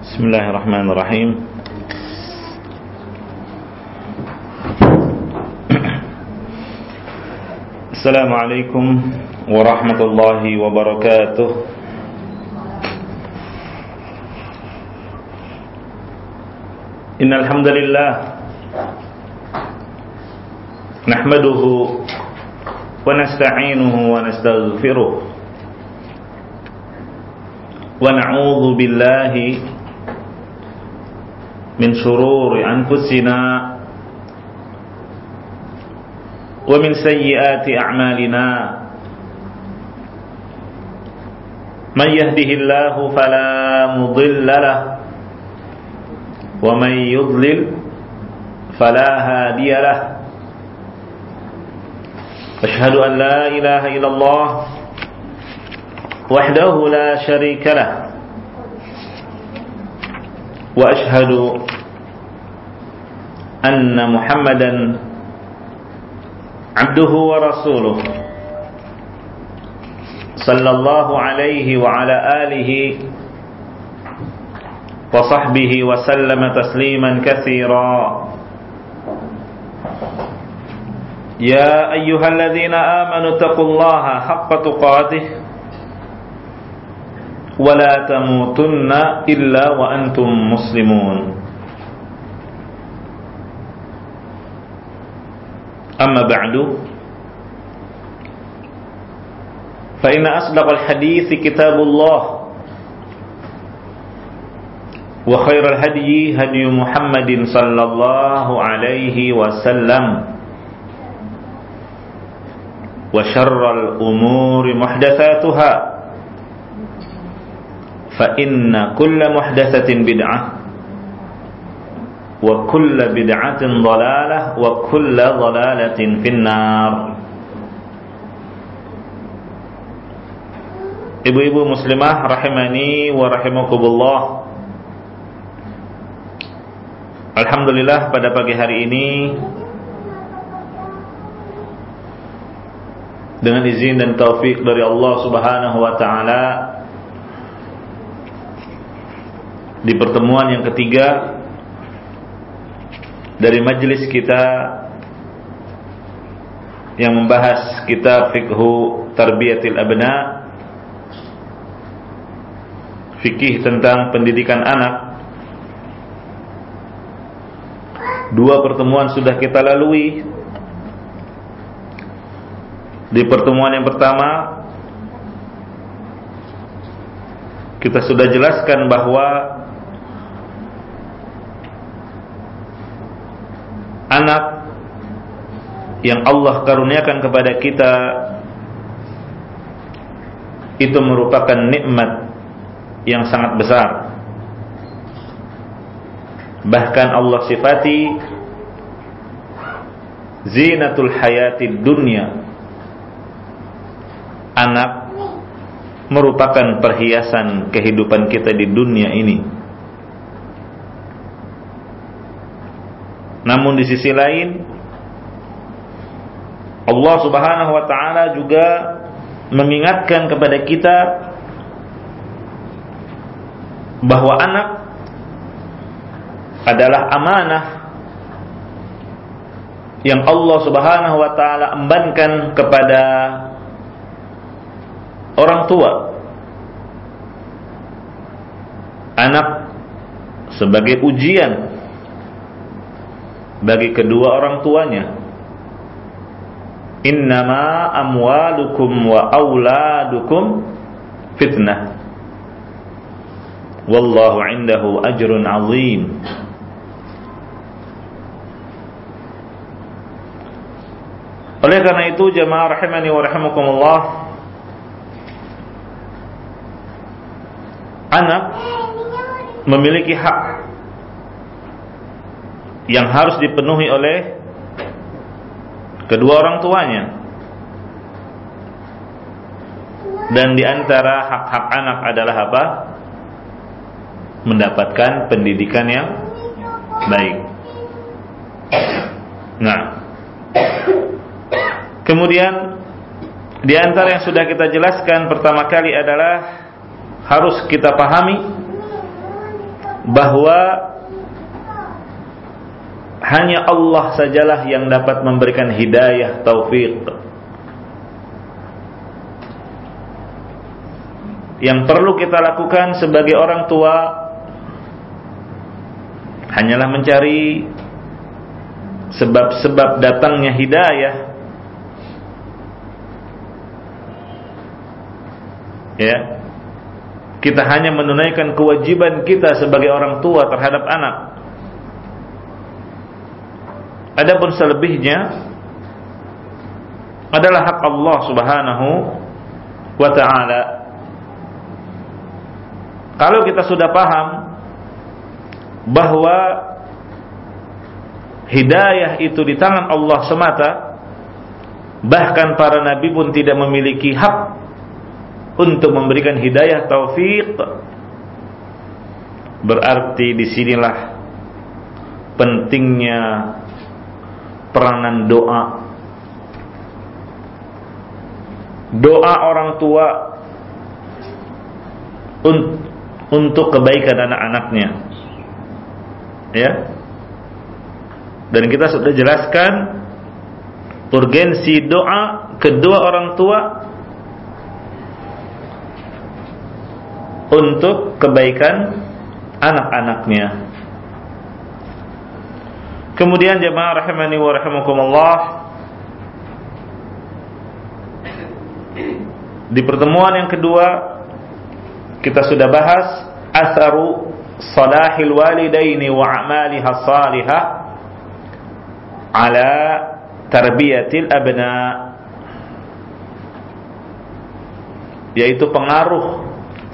Bismillahirrahmanirrahim. Assalamualaikum warahmatullahi wabarakatuh. Innal hamdalillah nahmaduhu wa nasta'inuhu wa nastaghfiruh wa na'udzu billahi min shururi anfusina wa min sayyiati a'malina man yahdihillahu fala mudilla lahu wa man yudlil fala hadiya lahu ashhadu an la ilaha illallah wahdahu la syarika lahu wa ashhadu anna Muhammadan abduhu wa rasuluh sallallahu alaihi wa ala alihi wa sahbihi wa sallama tasliman katsira. Ya ayyuhalladzina amanu taqullaha haqqa tuqatih wa la tamutunna illa wa antum muslimun. Amma ba'du, fa inna asdaqal hadithi kitabullah wa khairal hadyi hadyu Muhammadin sallallahu alaihi wasallam wa syarral umuri muhdatsatuha fa inna kulla muhdatsatin bid'ah wa kulla bid'atin dhalalah wa kulla dhalalatin finnar. Ibu-ibu muslimah rahimani wa rahimakumullah. Alhamdulillah, pada pagi hari ini dengan izin dan taufik dari Allah Subhanahu wa taala, di pertemuan yang ketiga dari majelis kita yang membahas kitab Fiqhu Tarbiyatil Abna, fikih tentang pendidikan anak. Dua pertemuan sudah kita lalui. Di pertemuan yang pertama kita sudah jelaskan bahwa anak yang Allah karuniakan kepada kita itu merupakan nikmat yang sangat besar. Bahkan Allah sifati zinatul hayatid dunya, anak merupakan perhiasan kehidupan kita di dunia ini. Namun di sisi lain, Allah Subhanahu wa taala juga mengingatkan kepada kita bahwa anak adalah amanah yang Allah Subhanahu wa taala embankan kepada orang tua. Anak sebagai ujian bagi kedua orang tuanya. Innama amwalukum wa auladukum fitnah wallahu indahu ajrun azim. Oleh karena itu, jemaah rahimani wa rahimakumullah, anak memiliki hak yang harus dipenuhi oleh kedua orang tuanya. Dan di antara hak-hak anak adalah apa? Mendapatkan pendidikan yang baik. Nah, kemudian di antara yang sudah kita jelaskan pertama kali adalah harus kita pahami bahwa hanya Allah sajalah yang dapat memberikan hidayah, taufik. Yang perlu kita lakukan sebagai orang tua hanyalah mencari sebab-sebab datangnya hidayah. Ya. Kita hanya menunaikan kewajiban kita sebagai orang tua terhadap anak. Adapun selebihnya adalah hak Allah Subhanahu wa ta'ala. Kalau kita sudah paham bahwa hidayah itu di tangan Allah semata, bahkan para nabi pun tidak memiliki hak untuk memberikan hidayah taufik, berarti disinilah pentingnya peranan doa. Doa orang tua untuk kebaikan anak-anaknya. Ya. Dan kita sudah jelaskan urgensi doa kedua orang tua untuk kebaikan anak-anaknya. Kemudian jemaah rahimani wa rahimakumullah, di pertemuan yang kedua kita sudah bahas atharu salahil walidaini wa a'maliha salihah ala tarbiyatil abna, yaitu pengaruh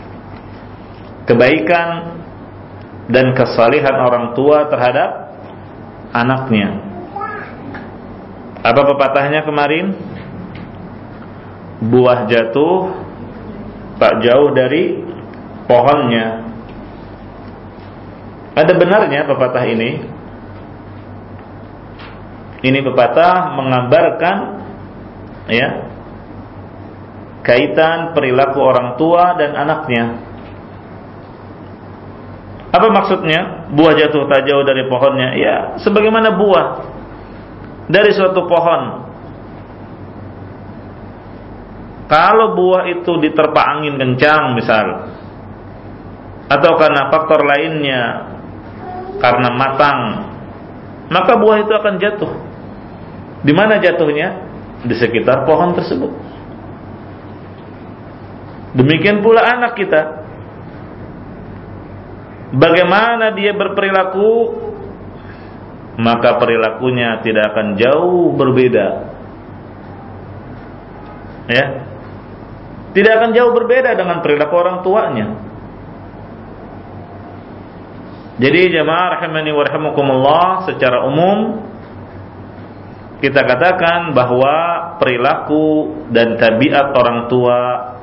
kebaikan dan kesalehan orang tua terhadap anaknya. Apa pepatahnya kemarin? Buah jatuh tak jauh dari pohonnya. Ada benarnya pepatah ini. Ini pepatah menggambarkan ya kaitan perilaku orang tua dan anaknya. Apa maksudnya? Buah jatuh tak jauh dari pohonnya. Ya, sebagaimana buah dari suatu pohon. Kalau buah itu diterpa angin kencang misal, atau karena faktor lainnya, karena matang, maka buah itu akan jatuh. Di mana jatuhnya? Di sekitar pohon tersebut. Demikian pula anak kita. Bagaimana dia berperilaku, maka perilakunya tidak akan jauh berbeda. Ya, tidak akan jauh berbeda dengan perilaku orang tuanya. Jadi jemaah rahimani wa rahimakumullah, secara umum kita katakan bahwa perilaku dan tabiat orang tua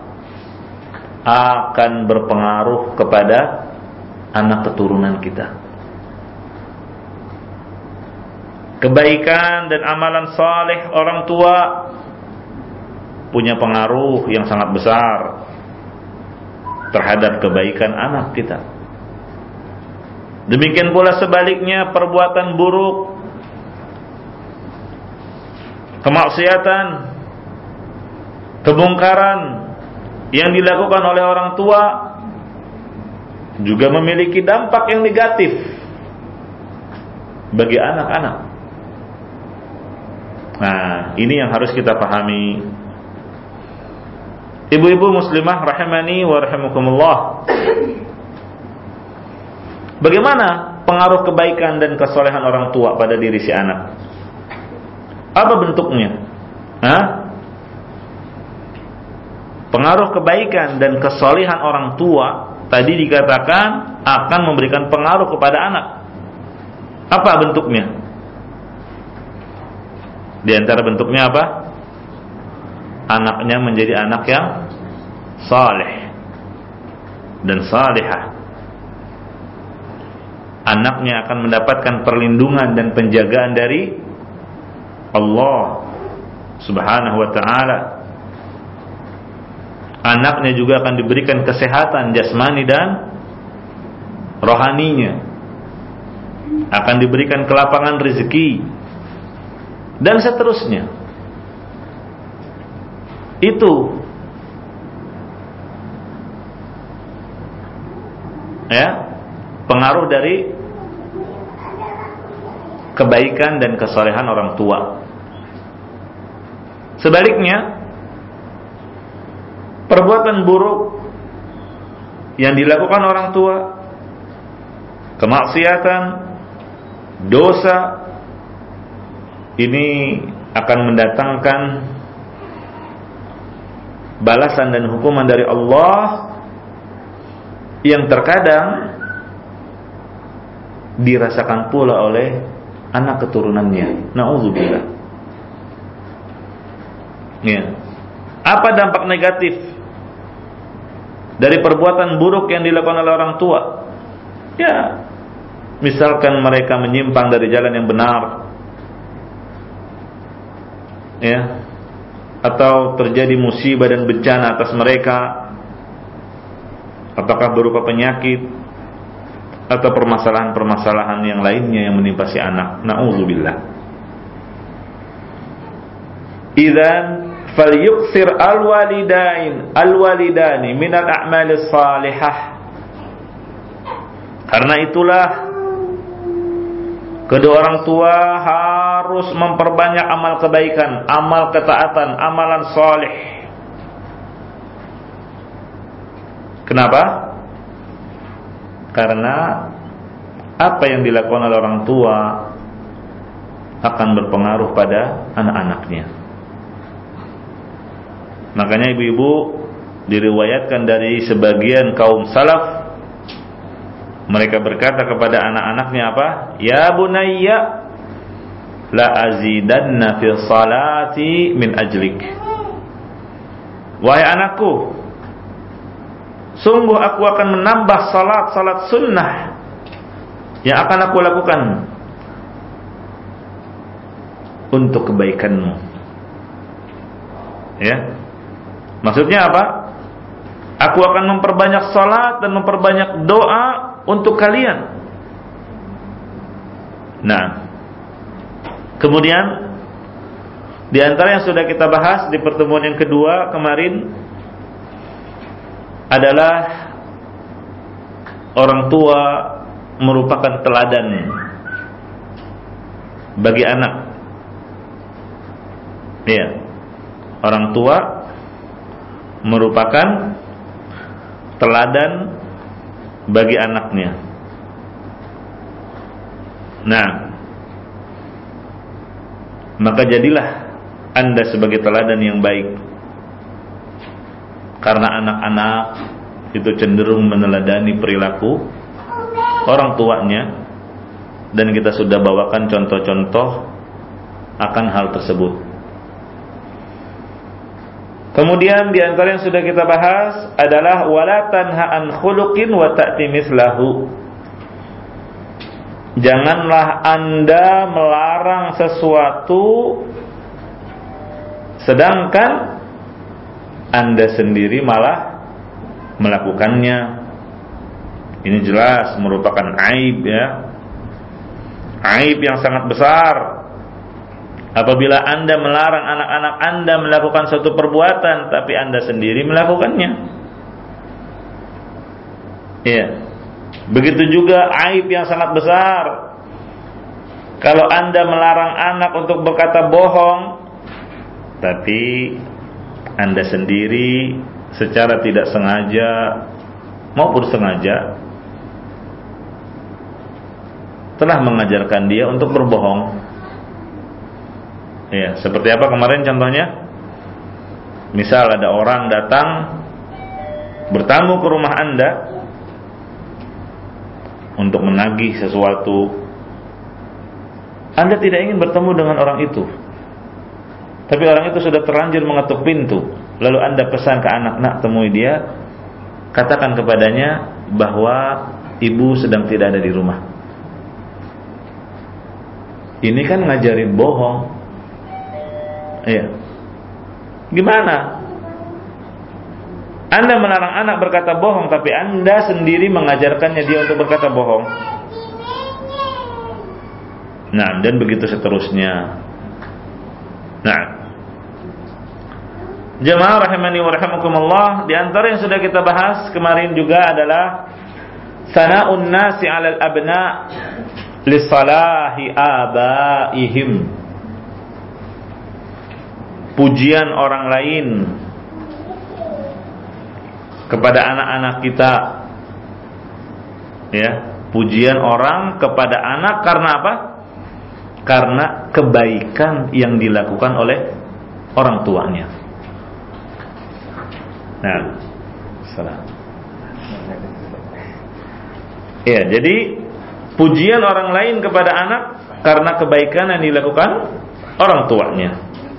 akan berpengaruh kepada anak keturunan kita. Kebaikan dan amalan saleh orang tua punya pengaruh yang sangat besar terhadap kebaikan anak kita. Demikian pula sebaliknya, perbuatan buruk, kemaksiatan, kemungkaran yang dilakukan oleh orang tua juga memiliki dampak yang negatif bagi anak-anak. Nah, ini yang harus kita pahami. Ibu-ibu muslimah rahimani wa rahimakumullah, bagaimana pengaruh kebaikan dan kesolehan orang tua pada diri si anak? Apa bentuknya? Pengaruh kebaikan dan kesolehan orang tua tadi dikatakan akan memberikan pengaruh kepada anak. Apa bentuknya? Di antara bentuknya apa? Anaknya menjadi anak yang saleh dan salihah. Anaknya akan mendapatkan perlindungan dan penjagaan dari Allah Subhanahu wa ta'ala. Anaknya juga akan diberikan kesehatan jasmani dan rohaninya, akan diberikan kelapangan rezeki, dan seterusnya. Itu ya, pengaruh dari kebaikan dan kesolehan orang tua. Sebaliknya, perbuatan buruk yang dilakukan orang tua, kemaksiatan, dosa, ini akan mendatangkan balasan dan hukuman dari Allah yang terkadang dirasakan pula oleh anak keturunannya. Na'udzubillah. Ya. Apa dampak negatif dari perbuatan buruk yang dilakukan oleh orang tua? Ya, misalkan mereka menyimpang dari jalan yang benar, ya, atau terjadi musibah dan bencana atas mereka, apakah berupa penyakit atau permasalahan-permasalahan yang lainnya yang menimpa si anak. Na'udzubillah. Idzan falyuksir alwalidani minal a'malis salihah. Karena itulah kedua orang tua harus memperbanyak amal kebaikan, amal ketaatan, amalan salih. Kenapa? Karena apa yang dilakukan oleh orang tua akan berpengaruh pada anak-anaknya. Makanya ibu-ibu diriwayatkan dari sebagian kaum salaf, mereka berkata kepada anak-anaknya apa? Ya bunayya, la azidanna fi salati min ajlik. Wahai anakku, sungguh aku akan menambah salat sunnah yang akan aku lakukan untuk kebaikanmu. Ya, maksudnya apa? Aku akan memperbanyak salat dan memperbanyak doa untuk kalian. Nah, kemudian di antara yang sudah kita bahas di pertemuan yang kedua kemarin adalah orang tua merupakan teladan bagi anak. Ya, orang tua merupakan teladan bagi anaknya. Nah, maka jadilah Anda sebagai teladan yang baik, karena anak-anak itu cenderung meneladani perilaku orang tuanya, dan kita sudah bawakan contoh-contoh akan hal tersebut. Kemudian di antara yang sudah kita bahas adalah wala tanha an khuluqin wa ta'ti mislahu. Janganlah Anda melarang sesuatu sedangkan Anda sendiri malah melakukannya. Ini jelas merupakan aib, ya. Aib yang sangat besar apabila Anda melarang anak-anak Anda melakukan suatu perbuatan tapi Anda sendiri melakukannya. Iya. Begitu juga aib yang sangat besar kalau Anda melarang anak untuk berkata bohong tapi Anda sendiri secara tidak sengaja maupun sengaja telah mengajarkan dia untuk berbohong. Ya, seperti apa kemarin contohnya? Misal ada orang datang bertamu ke rumah Anda untuk menagih sesuatu. Anda tidak ingin bertemu dengan orang itu, tapi orang itu sudah terlanjur mengetuk pintu. Lalu Anda pesan ke anak, nak temui dia, katakan kepadanya bahwa ibu sedang tidak ada di rumah. Ini kan ngajarin bohong. Iya. Gimana? Anda melarang anak berkata bohong, tapi Anda sendiri mengajarkannya dia untuk berkata bohong. Nah, dan begitu seterusnya. Nah, jemaah rahimani wa rahimakumullah, di antara yang sudah kita bahas kemarin juga adalah sana'un nasi 'alal abna li salahi abaihim. Pujian orang lain kepada anak-anak kita. Ya, pujian orang kepada anak karena apa? Karena kebaikan yang dilakukan oleh orang tuanya. Nah, salam. Ya, jadi pujian orang lain kepada anak karena kebaikan yang dilakukan orang tuanya.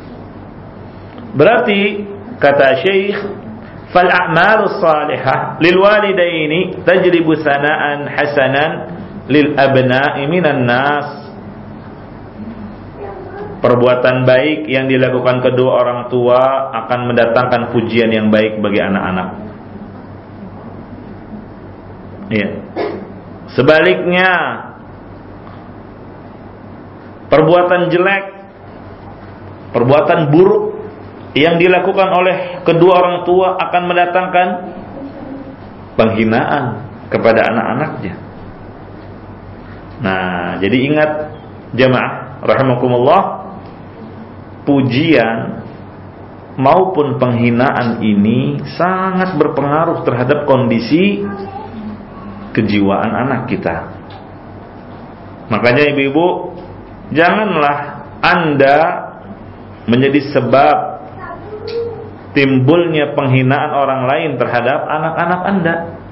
Berarti kata Syekh, fal a'malus salihah lil walidaini tajribu sana'an hasanan lil abna'i minan nas. Perbuatan baik yang dilakukan kedua orang tua akan mendatangkan pujian yang baik bagi anak-anak. Iya. Sebaliknya, perbuatan jelek, perbuatan buruk yang dilakukan oleh kedua orang tua akan mendatangkan penghinaan kepada anak-anaknya. Nah, jadi ingat jemaah rahimakumullah, pujian maupun penghinaan ini sangat berpengaruh terhadap kondisi kejiwaan anak kita. Makanya ibu-ibu, janganlah Anda menjadi sebab timbulnya penghinaan orang lain terhadap anak-anak Anda.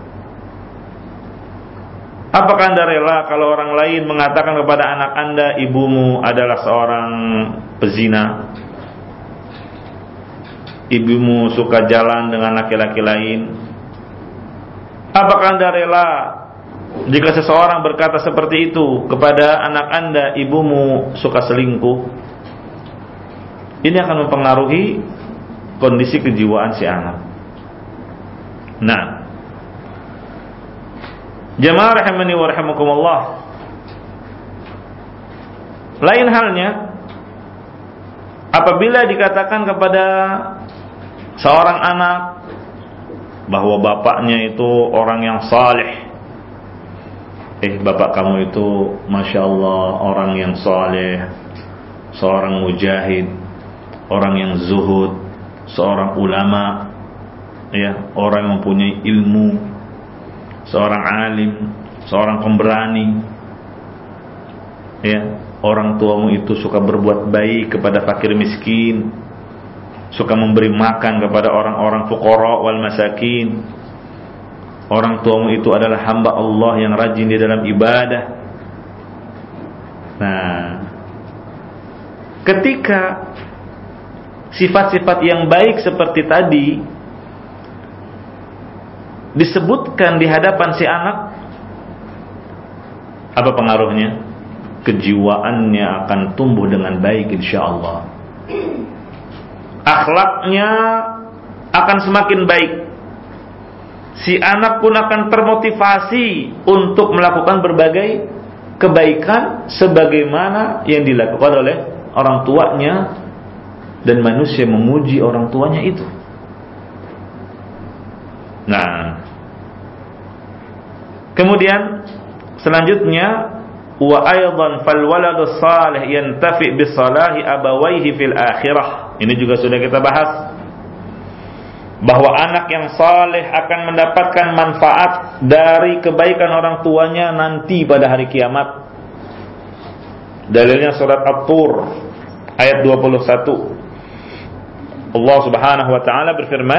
Apakah Anda rela kalau orang lain mengatakan kepada anak Anda, ibumu adalah seorang pezina, ibumu suka jalan dengan laki-laki lain? Apakah Anda rela jika seseorang berkata seperti itu kepada anak Anda, ibumu suka selingkuh? Ini akan mempengaruhi kondisi kejiwaan si anak. Nah, jemaah rahimani wa rahimakumullah, lain halnya apabila dikatakan kepada seorang anak bahwa bapaknya itu orang yang saleh. Bapak kamu itu Masya Allah orang yang saleh, seorang mujahid, orang yang zuhud, seorang ulama, ya, orang yang mempunyai ilmu, seorang alim, seorang pemberani. Ya, orang tuamu itu suka berbuat baik kepada fakir miskin, suka memberi makan kepada orang-orang fuqara wal masakin. Orang tuamu itu adalah hamba Allah yang rajin di dalam ibadah. Nah, ketika sifat-sifat yang baik seperti tadi disebutkan di hadapan si anak, apa pengaruhnya? Kejiwaannya akan tumbuh dengan baik insyaallah. Akhlaknya akan semakin baik. Si anak pun akan termotivasi untuk melakukan berbagai kebaikan sebagaimana yang dilakukan oleh orang tuanya, dan manusia memuji orang tuanya itu. Nah, kemudian selanjutnya, wa aidan fal waladu salih yantafi bi salahi abawayhi fil akhirah. Ini juga sudah kita bahas, bahwa anak yang saleh akan mendapatkan manfaat dari kebaikan orang tuanya nanti pada hari kiamat. Dalilnya surat At-Tur ayat 21. Allah Subhanahu wa taala berfirman,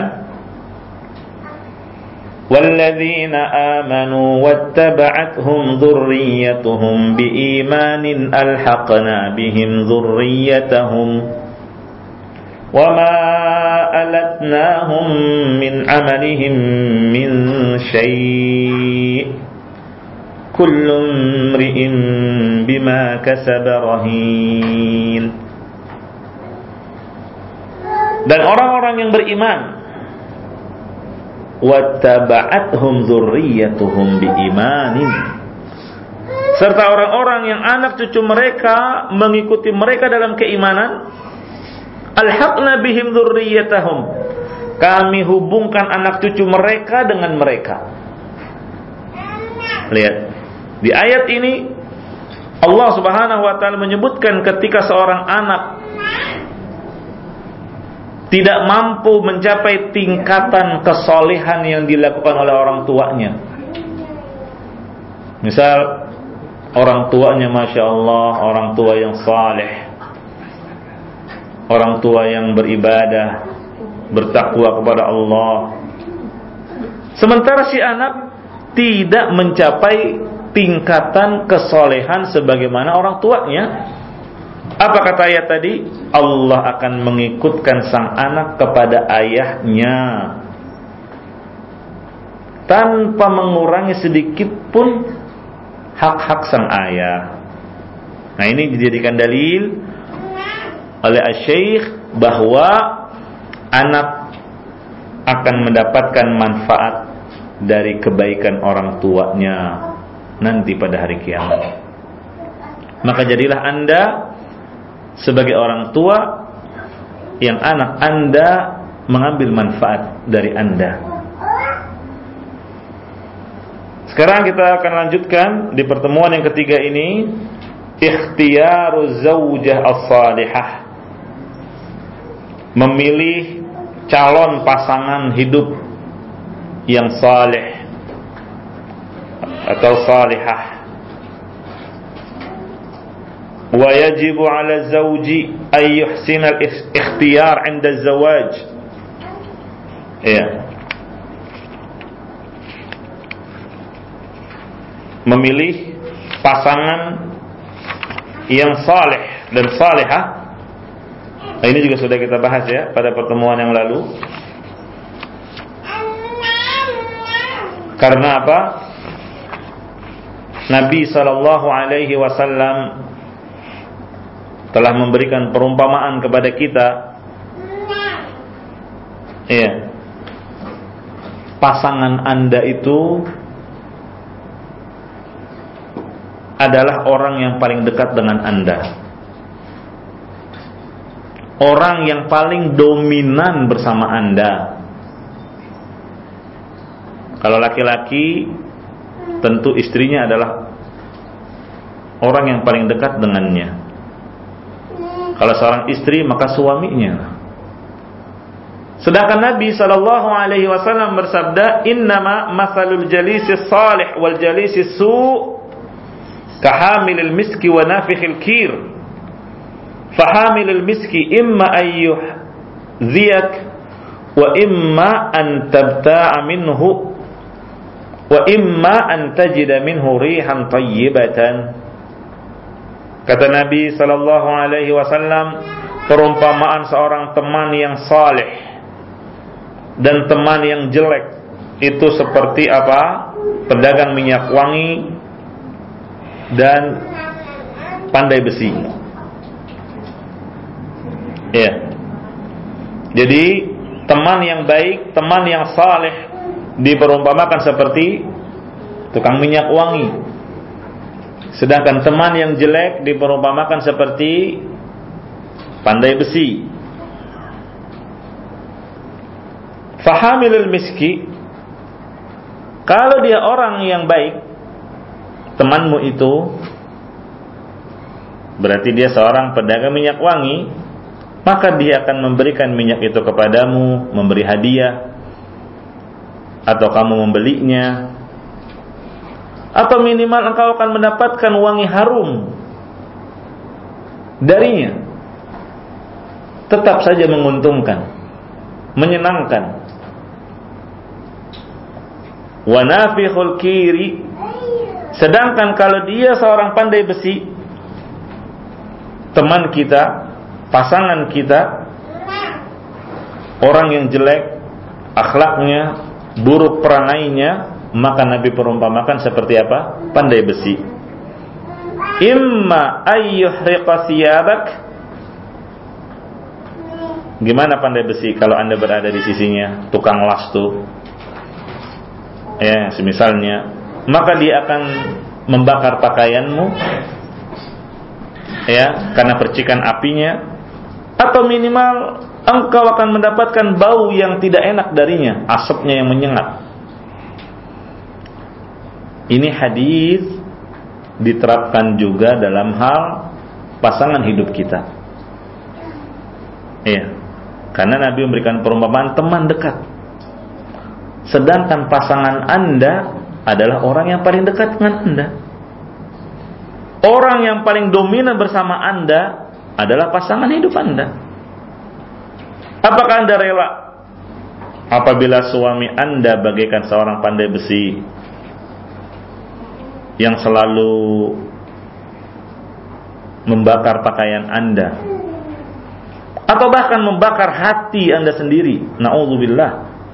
وَالَّذِينَ آمَنُوا وَاتَّبَعَتْهُمْ ذُرِّيَّتُهُمْ بِإِيمَانٍ أَلْحَقْنَا بِهِمْ ذُرِّيَّتَهُمْ وَمَا أَلَتْنَاهُمْ مِنْ عَمَلِهِمْ مِنْ شَيْءٍ كُلُّ امْرِئٍ بِمَا كَسَبَ رَهِينٌ. Dan orang-orang yang beriman wattaba'athum dzurriyyatuhum biimanin, serta orang-orang yang anak cucu mereka mengikuti mereka dalam keimanan, alhaqna bihim dzurriyyatahum, kami hubungkan anak cucu mereka dengan mereka. Lihat, di ayat ini Allah Subhanahu wa taala menyebutkan ketika seorang anak tidak mampu mencapai tingkatan kesolehan yang dilakukan oleh orang tuanya. Misal orang tuanya Masya Allah, orang tua yang saleh, orang tua yang beribadah, bertakwa kepada Allah, sementara si anak tidak mencapai tingkatan kesolehan sebagaimana orang tuanya. Apa kata ayat tadi? Allah akan mengikutkan sang anak kepada ayahnya tanpa mengurangi sedikit pun hak-hak sang ayah. Nah, ini dijadikan dalil oleh Asy-Syaikh bahwa anak akan mendapatkan manfaat dari kebaikan orang tuanya nanti pada hari kiamat. Maka jadilah Anda sebagai orang tua yang anak Anda mengambil manfaat dari Anda. Sekarang kita akan lanjutkan di pertemuan yang ketiga ini, ikhtiyaruz zaujah as-salihah, memilih calon pasangan hidup yang saleh atau salihah. Wa yajibu 'ala zawji ay yuhsina al-ikhtiyar 'inda az-zawaj. Ya. Memilih pasangan yang saleh dan salihah. Ini juga sudah kita bahas ya pada pertemuan yang lalu. Karena apa? Nabi sallallahu alaihi wasallam telah memberikan perumpamaan kepada kita. Iya. Pasangan Anda itu adalah orang yang paling dekat dengan Anda, orang yang paling dominan bersama Anda. Kalau laki-laki, tentu istrinya adalah orang yang paling dekat dengannya. Kalau seorang istri, maka suaminya. Sedangkan Nabi sallallahu alaihi wasallam bersabda, "Innama mathalul jalisis salih wal jalisis su' kahamilil miski wa nafikhil kir. Fahamilil miski imma ayyuh ziyak wa imma an tabta'a minhu wa imma an tajida minhu rihan tayyibatan." Kata Nabi sallallahu alaihi wasallam, perumpamaan seorang teman yang saleh dan teman yang jelek itu seperti apa? Pedagang minyak wangi dan pandai besi. Ya. Jadi teman yang baik, teman yang saleh diperumpamakan seperti tukang minyak wangi. Sedangkan teman yang jelek diperumpamakan seperti pandai besi. Fahamilul miski, kalau dia orang yang baik, temanmu itu berarti dia seorang pedagang minyak wangi, maka dia akan memberikan minyak itu kepadamu, memberi hadiah, atau kamu membelinya, atau minimal engkau akan mendapatkan wangi harum darinya. Tetap saja menguntungkan, menyenangkan. Wa nafikhul kiri, sedangkan kalau dia seorang pandai besi, teman kita, pasangan kita, orang yang jelek akhlaknya, buruk perangainya, maka Nabi perumpamakan seperti apa? Pandai besi. Imma ayyuhriqa thiyabak. Gimana pandai besi kalau Anda berada di sisinya? Tukang las tuh. ya semisalnya, maka dia akan membakar pakaianmu, ya, karena percikan apinya, atau minimal engkau akan mendapatkan bau yang tidak enak darinya, asapnya yang menyengat. Ini hadis diterapkan juga dalam hal pasangan hidup kita. Iya. Karena Nabi memberikan perumpamaan teman dekat. Sedangkan pasangan Anda adalah orang yang paling dekat dengan Anda. Orang yang paling dominan bersama Anda adalah pasangan hidup Anda. Apakah Anda rela apabila suami Anda bagaikan seorang pandai besi yang selalu membakar pakaian Anda, atau bahkan membakar hati Anda sendiri? Na'udzubillah.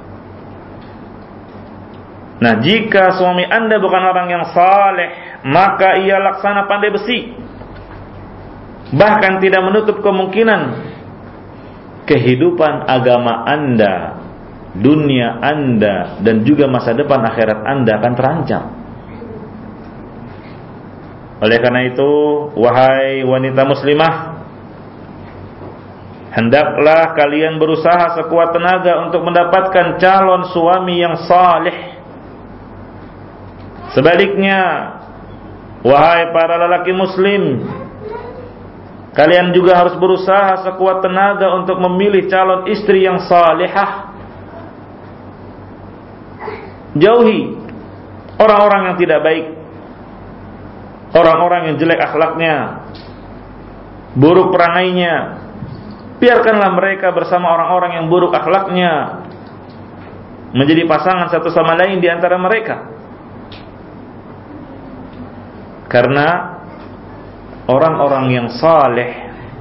Nah, jika suami Anda bukan orang yang saleh, maka ia laksana pandai besi, bahkan tidak menutup kemungkinan kehidupan agama Anda, dunia Anda, dan juga masa depan akhirat Anda akan terancam. Oleh karena itu, wahai wanita muslimah, hendaklah kalian berusaha sekuat tenaga untuk mendapatkan calon suami yang saleh. Sebaliknya, wahai para lelaki muslim, kalian juga harus berusaha sekuat tenaga untuk memilih calon istri yang salihah. Jauhi orang-orang yang tidak baik, orang-orang yang jelek akhlaknya, buruk perangainya. Biarkanlah mereka bersama orang-orang yang buruk akhlaknya, menjadi pasangan satu sama lain di antara mereka. Karena orang-orang yang saleh,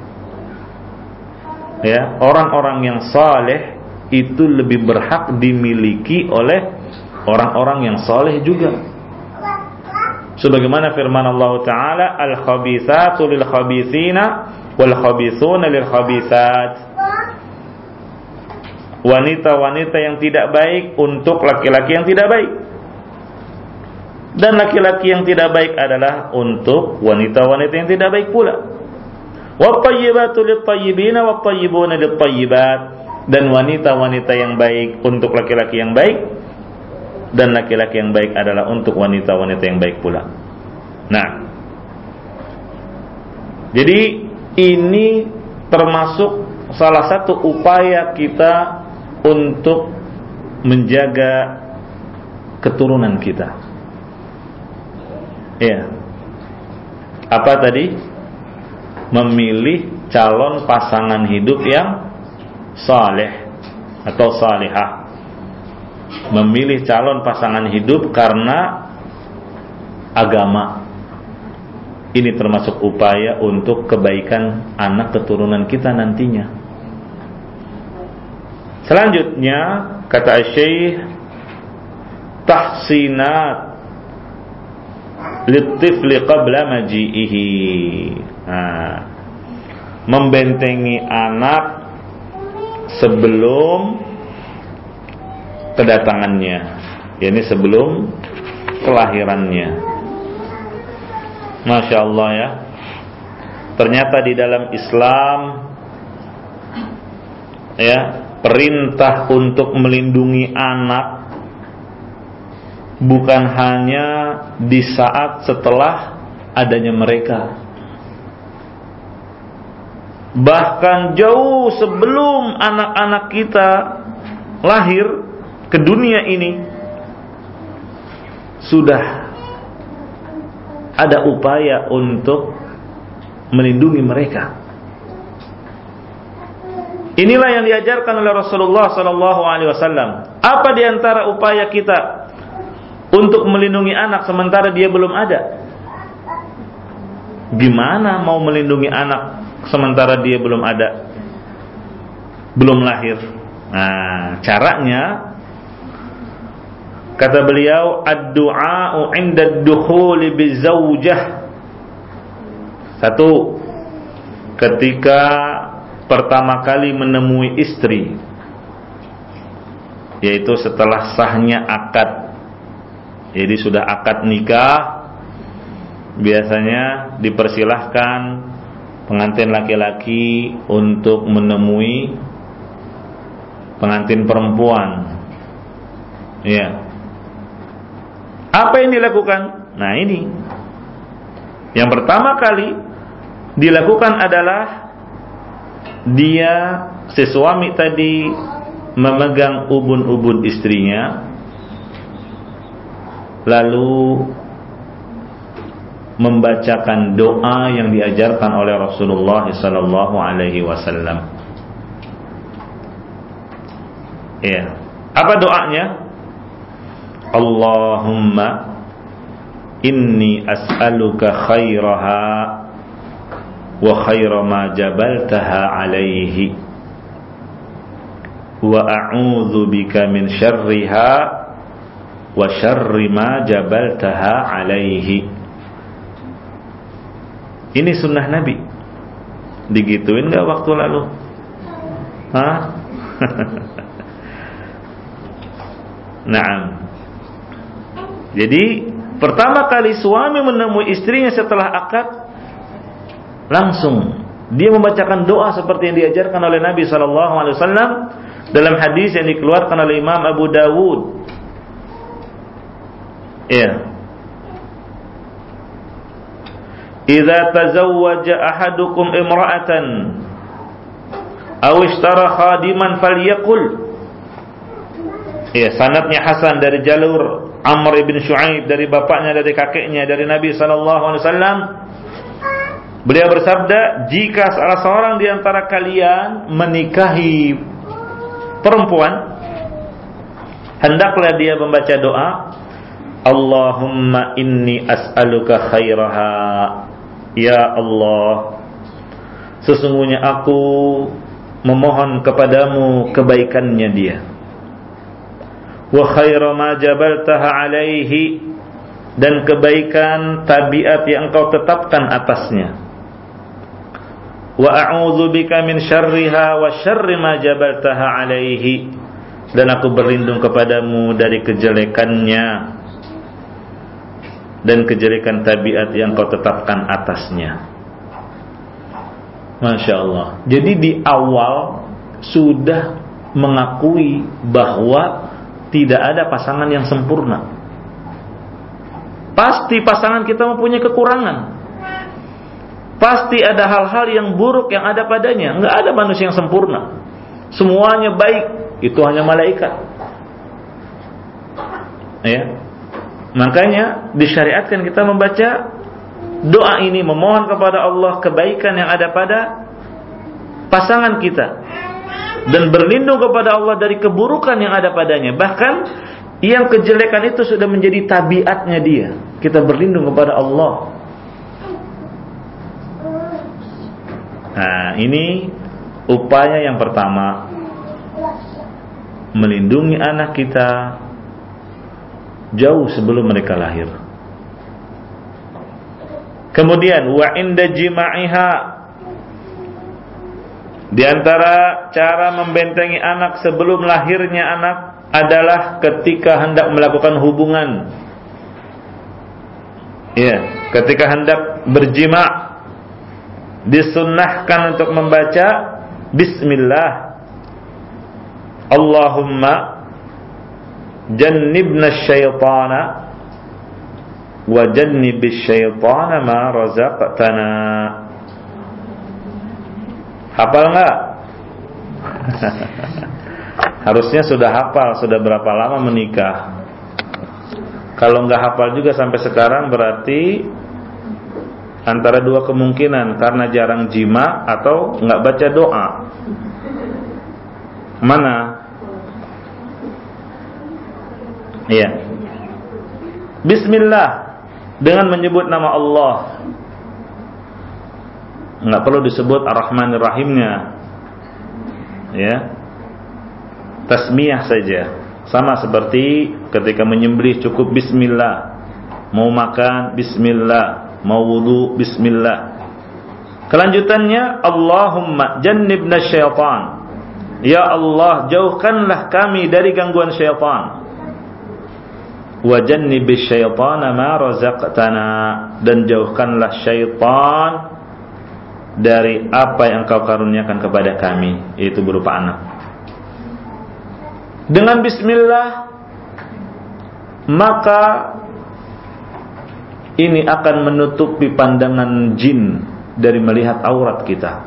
ya, orang-orang yang saleh itu lebih berhak dimiliki oleh orang-orang yang saleh juga. Sebagaimana firman Allah Ta'ala, al-khabithatu lil-khabithina wal-khabithuna lil-khabithat. Wanita-wanita yang tidak baik untuk laki-laki yang tidak baik, dan laki-laki yang tidak baik adalah untuk wanita-wanita yang tidak baik pula. Wat-tayyibatu lit-tayyibina wat-tayyibuna lit-tayyibat. Dan wanita-wanita yang baik untuk laki-laki yang baik, dan laki-laki yang baik adalah untuk wanita-wanita yang baik pula. Nah, jadi ini termasuk salah satu upaya kita untuk menjaga keturunan kita. Ya. Apa tadi? Memilih calon pasangan hidup yang saleh atau salihah. Memilih calon pasangan hidup karena agama. Ini termasuk upaya untuk kebaikan anak keturunan kita nantinya. Selanjutnya, kata Syekh, tahsinat litifli qabla maji'ihi. Nah, membentengi anak sebelum kedatangannya, yakni sebelum kelahirannya. Masya Allah, ya. Ternyata di dalam Islam, ya, perintah untuk melindungi anak bukan hanya di saat setelah adanya mereka, bahkan jauh sebelum anak-anak kita lahir ke dunia ini sudah ada upaya untuk melindungi mereka. Inilah yang diajarkan oleh Rasulullah SAW. Apa di antara upaya kita untuk melindungi anak sementara dia belum ada? Gimana mau melindungi anak sementara dia belum ada, belum lahir? Nah, caranya, kata beliau, ad-du'a'u 'inda ad-dukhuli bizawjah. Satu, ketika pertama kali menemui istri, yaitu setelah sahnya akad Jadi sudah akad nikah, biasanya dipersilahkan pengantin laki-laki untuk menemui pengantin perempuan. Ya. Apa yang dilakukan? Nah, ini. Yang pertama kali dilakukan adalah dia, si suami tadi, memegang ubun-ubun istrinya, lalu membacakan doa yang diajarkan oleh Rasulullah sallallahu alaihi wasallam. Ya. Apa doanya? Allahumma inni as'aluka khairaha wa khaira ma jabaltaha alaihi wa a'udzu bika min syarriha wa syarri ma jabaltaha alaihi. Ini sunnah Nabi. Digituin gak waktu lalu? Hah? Naam. Jadi pertama kali suami menemui istrinya setelah akad, langsung dia membacakan doa seperti yang diajarkan oleh Nabi SAW dalam hadis yang dikeluarkan oleh Imam Abu Dawud. Ya. Idza tazawwaja ahadukum imra'atan aw ishtara khadiman falyaqul. Ya, sanadnya hasan dari jalur Amr ibn Shu'aib, dari bapaknya, dari kakeknya, dari Nabi SAW. Beliau bersabda, jika salah seorang di antara kalian menikahi perempuan, hendaklah dia membaca doa, Allahumma inni as'aluka khairaha. Ya Allah, sesungguhnya aku memohon kepadamu kebaikannya dia. Wa khaira ma jabaltaha alaihi, dan kebaikan tabiat yang engkau tetapkan atasnya. Wa a'udzu bika min syarriha wa syarri ma jabaltaha alaihi, dan aku berlindung kepadamu dari kejelekannya dan kejelekan tabiat yang engkau tetapkan atasnya. Masya Allah. Jadi di awal sudah mengakui bahwa tidak ada pasangan yang sempurna. Pasti pasangan kita mempunyai kekurangan. Pasti ada hal-hal yang buruk yang ada padanya. Enggak ada manusia yang sempurna. Semuanya baik. Itu hanya malaikat. Ya. Makanya disyariatkan kita membaca doa ini, memohon kepada Allah kebaikan yang ada pada pasangan kita, dan berlindung kepada Allah dari keburukan yang ada padanya. Bahkan yang kejelekan itu sudah menjadi tabiatnya dia. Kita berlindung kepada Allah. Nah, ini upaya yang pertama, melindungi anak kita jauh sebelum mereka lahir. Kemudian wa inda jima'iha, di antara cara membentengi anak sebelum lahirnya anak adalah ketika hendak melakukan hubungan. Ya, ketika hendak berjima, disunnahkan untuk membaca bismillah. Allahumma jannibna syaitana wa jannibis syaitana ma razaqtana. Hafal enggak? Harusnya sudah hafal. Sudah berapa lama menikah? Kalau enggak hafal juga sampai sekarang, berarti antara dua kemungkinan, karena jarang jima atau enggak baca doa. Mana? Iya. Bismillah, dengan menyebut nama Allah. Enggak perlu disebut Ar-Rahman Ar-Rahimnya. Ya. Tasmiyah saja. Sama seperti ketika menyembelih cukup bismillah. Mau makan bismillah, mau wudu bismillah. Kelanjutannya Allahumma jannibna syaitan. Ya Allah, jauhkanlah kami dari gangguan syaitan. wa jannibish syaitana ma razaqtana, dan jauhkanlah syaitan dari apa yang Engkau karuniakan kepada kami, yaitu berupa anak. Dengan bismillah maka ini akan menutupi pandangan jin dari melihat aurat kita.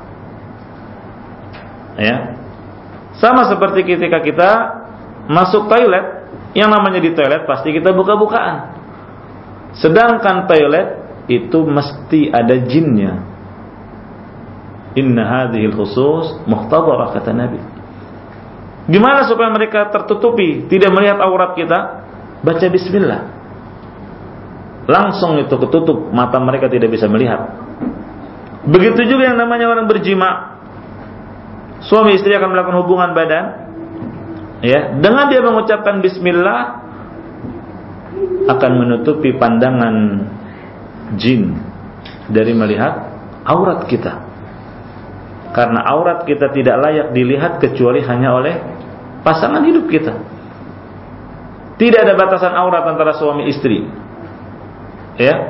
Ya. Sama seperti ketika kita masuk toilet, yang namanya di toilet pasti kita buka-bukaan. Sedangkan toilet itu mesti ada jinnya. Inna hadhil khusus muhtadharah, kata Nabi. Gimana supaya mereka tertutupi, tidak melihat aurat kita? Baca bismillah. Langsung itu ketutup, mata mereka tidak bisa melihat. Begitu juga yang namanya orang berjima. Suami istri akan melakukan hubungan badan, ya, dengan dia mengucapkan bismillah akan menutupi pandangan jin dari melihat aurat kita. Karena aurat kita tidak layak dilihat kecuali hanya oleh pasangan hidup kita. Tidak ada batasan aurat antara suami istri. Ya.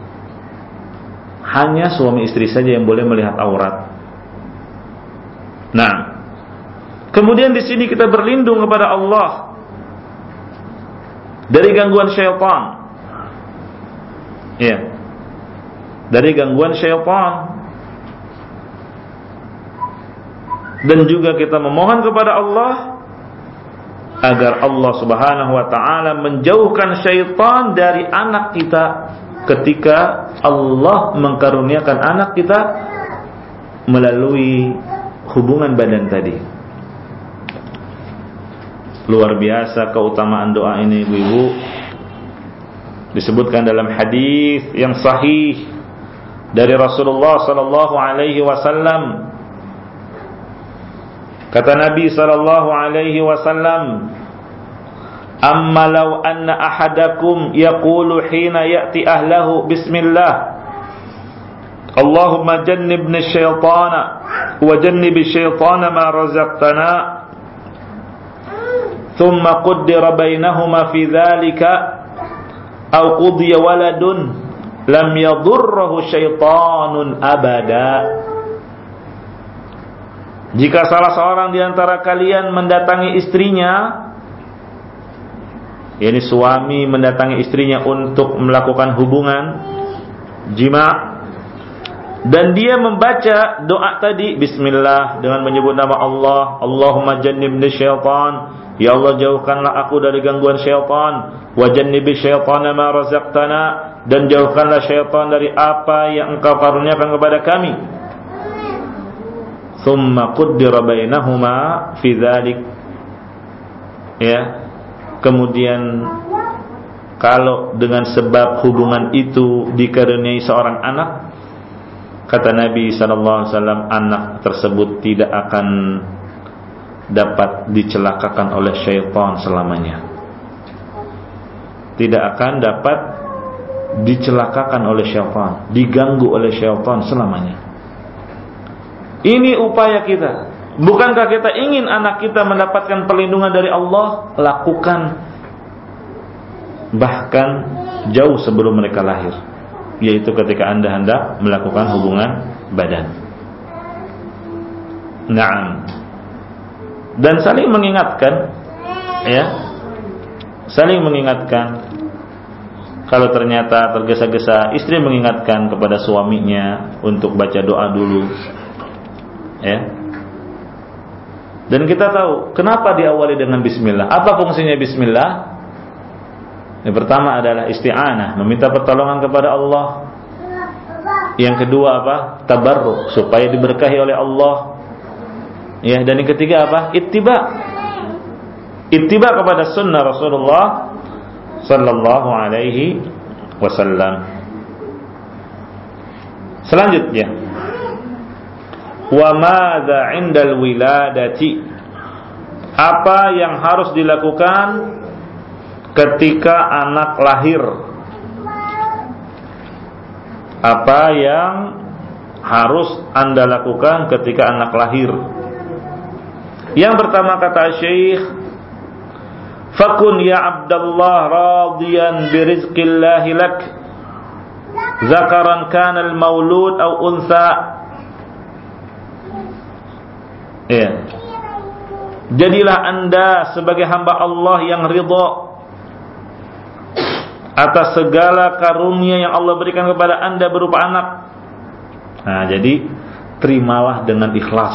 Hanya suami istri saja yang boleh melihat aurat. Nah, kemudian di sini kita berlindung kepada Allah dari gangguan syaitan. Ya. Dari gangguan syaitan. Dan juga kita memohon kepada Allah agar Allah Subhanahu wa taala menjauhkan syaitan dari anak kita ketika Allah mengkaruniakan anak kita melalui hubungan badan tadi. Luar biasa keutamaan doa ini, ibu-ibu. Disebutkan dalam hadis yang sahih dari Rasulullah sallallahu alaihi wasallam. Kata Nabi sallallahu alaihi wasallam, "Amma law anna ahadakum yaqulu hina ya'ti ahlahu bismillah, Allahumma jannibni syaitana wa jannibi syaitana ma razaqtana, thumma qaddara bainahuma fi dhalika aw qudiya waladun lam yadurruhu syaitanun abada." Jika salah seorang di antara kalian mendatangi istrinya, yakni suami mendatangi istrinya untuk melakukan hubungan jima, dan dia membaca doa tadi bismillah dengan menyebut nama Allah, Allahumma jannibni syaitan, ya Allah jauhkanlah aku dari gangguan syaitan, wa jannibi syaitana ma razaqtana, dan jauhkanlah syaitan dari apa yang Engkau karuniakan kepada kami. Thumma qaddara bainahuma fi dzalik, ya, kemudian kalau dengan sebab hubungan itu dikaruniai seorang anak, kata Nabi sallallahu alaihi wasallam, anak tersebut tidak akan dapat dicelakakan oleh syaitan selamanya. Tidak akan dapat dicelakakan oleh syaitan, diganggu oleh syaitan selamanya. Ini upaya kita. Bukankah kita ingin anak kita mendapatkan perlindungan dari Allah? Lakukan bahkan jauh sebelum mereka lahir, yaitu ketika Anda hendak melakukan hubungan badan. Naam. Dan saling mengingatkan, ya, saling mengingatkan. Kalau ternyata tergesa-gesa, istri mengingatkan kepada suaminya untuk baca doa dulu, ya. Dan kita tahu kenapa diawali dengan bismillah. Apa fungsinya bismillah? Yang pertama adalah isti'anah, meminta pertolongan kepada Allah. Yang kedua apa? Tabarruk, supaya diberkahi oleh Allah. Ya, dan yang ketiga apa? Ittiba. Ittiba kepada sunnah Rasulullah sallallahu alaihi wasallam. Selanjutnya, wa madza 'indal wiladati, apa yang harus dilakukan ketika anak lahir? Apa yang harus Anda lakukan ketika anak lahir? Yang pertama kata Syekh, fakun ya Abdullah radiyan birizqillahi lak zakaran kana al-maulud aw unsa. Ya. Jadilah Anda sebagai hamba Allah yang ridha atas segala karunia yang Allah berikan kepada Anda berupa anak. Nah, jadi terimalah dengan ikhlas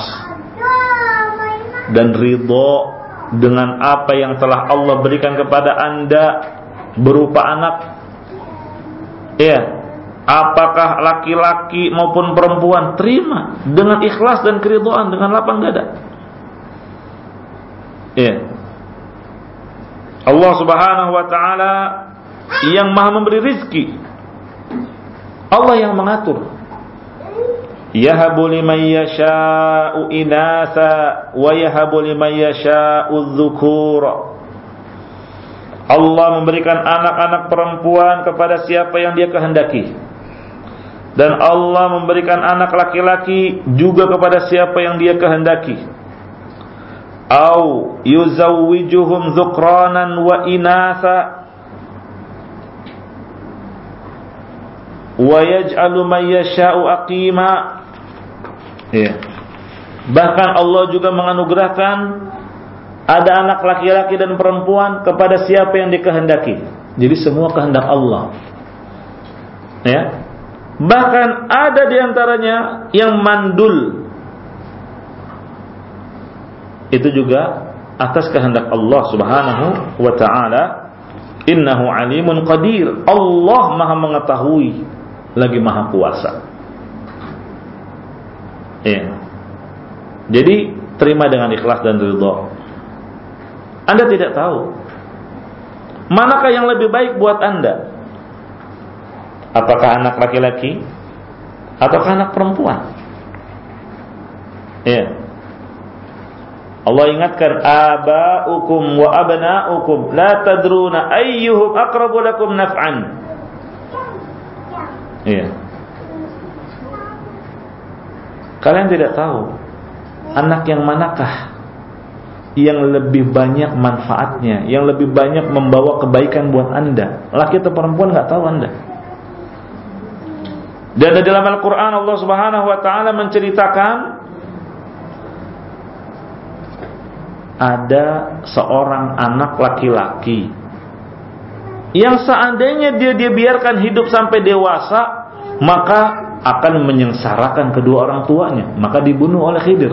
dan ridha dengan apa yang telah Allah berikan kepada Anda berupa anak. Ya, apakah laki-laki maupun perempuan, terima dengan ikhlas dan keridhaan, dengan lapang dada. Ya. Allah Subhanahu wa taala yang Maha memberi rizki. Allah yang mengatur. Yahabu liman yasha'u inatha wa yahabu liman yasha'u dzukura. Allah memberikan anak-anak perempuan kepada siapa yang Dia kehendaki. Dan Allah memberikan anak laki-laki juga kepada siapa yang Dia kehendaki. Au yuzawwijuhum dzukranan wa inatha wa yaj'alu man yasha'u aqima. Ya. Bahkan Allah juga menganugerahkan ada anak laki-laki dan perempuan kepada siapa yang dikehendaki. Jadi semua kehendak Allah. Ya. Bahkan ada di antaranya yang mandul. Itu juga atas kehendak Allah Subhanahu wa ta'ala. Innahu alimun qadir. Allah Maha mengetahui lagi Maha kuasa. Ya. Jadi terima dengan ikhlas dan ridha. Anda tidak tahu manakah yang lebih baik buat Anda. Apakah anak laki-laki ataukah anak perempuan? Ya. Allah ingatkan, aba'ukum wa abna'ukum la tadruna ayyuhum aqrabu lakum naf'an. Iya. Kalian tidak tahu anak yang manakah yang lebih banyak manfaatnya, yang lebih banyak membawa kebaikan buat Anda. Laki atau perempuan enggak tahu Anda. Dan dalam Al-Qur'an Allah Subhanahu wa taala menceritakan ada seorang anak laki-laki yang seandainya dia biarkan hidup sampai dewasa, maka akan menyengsarakan kedua orang tuanya, maka dibunuh oleh Khidir.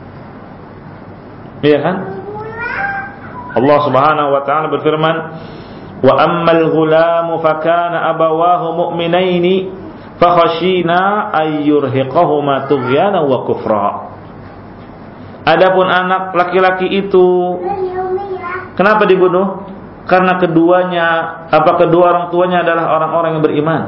Iya kan? Allah Subhanahu wa taala berfirman, "Wa ammal ghulamu fakana abawahu mu'minaini fakhashina ay yurhiqahuma tughyana wa kufra." Adapun anak laki-laki itu kenapa dibunuh? Karena kedua orang tuanya adalah orang-orang yang beriman.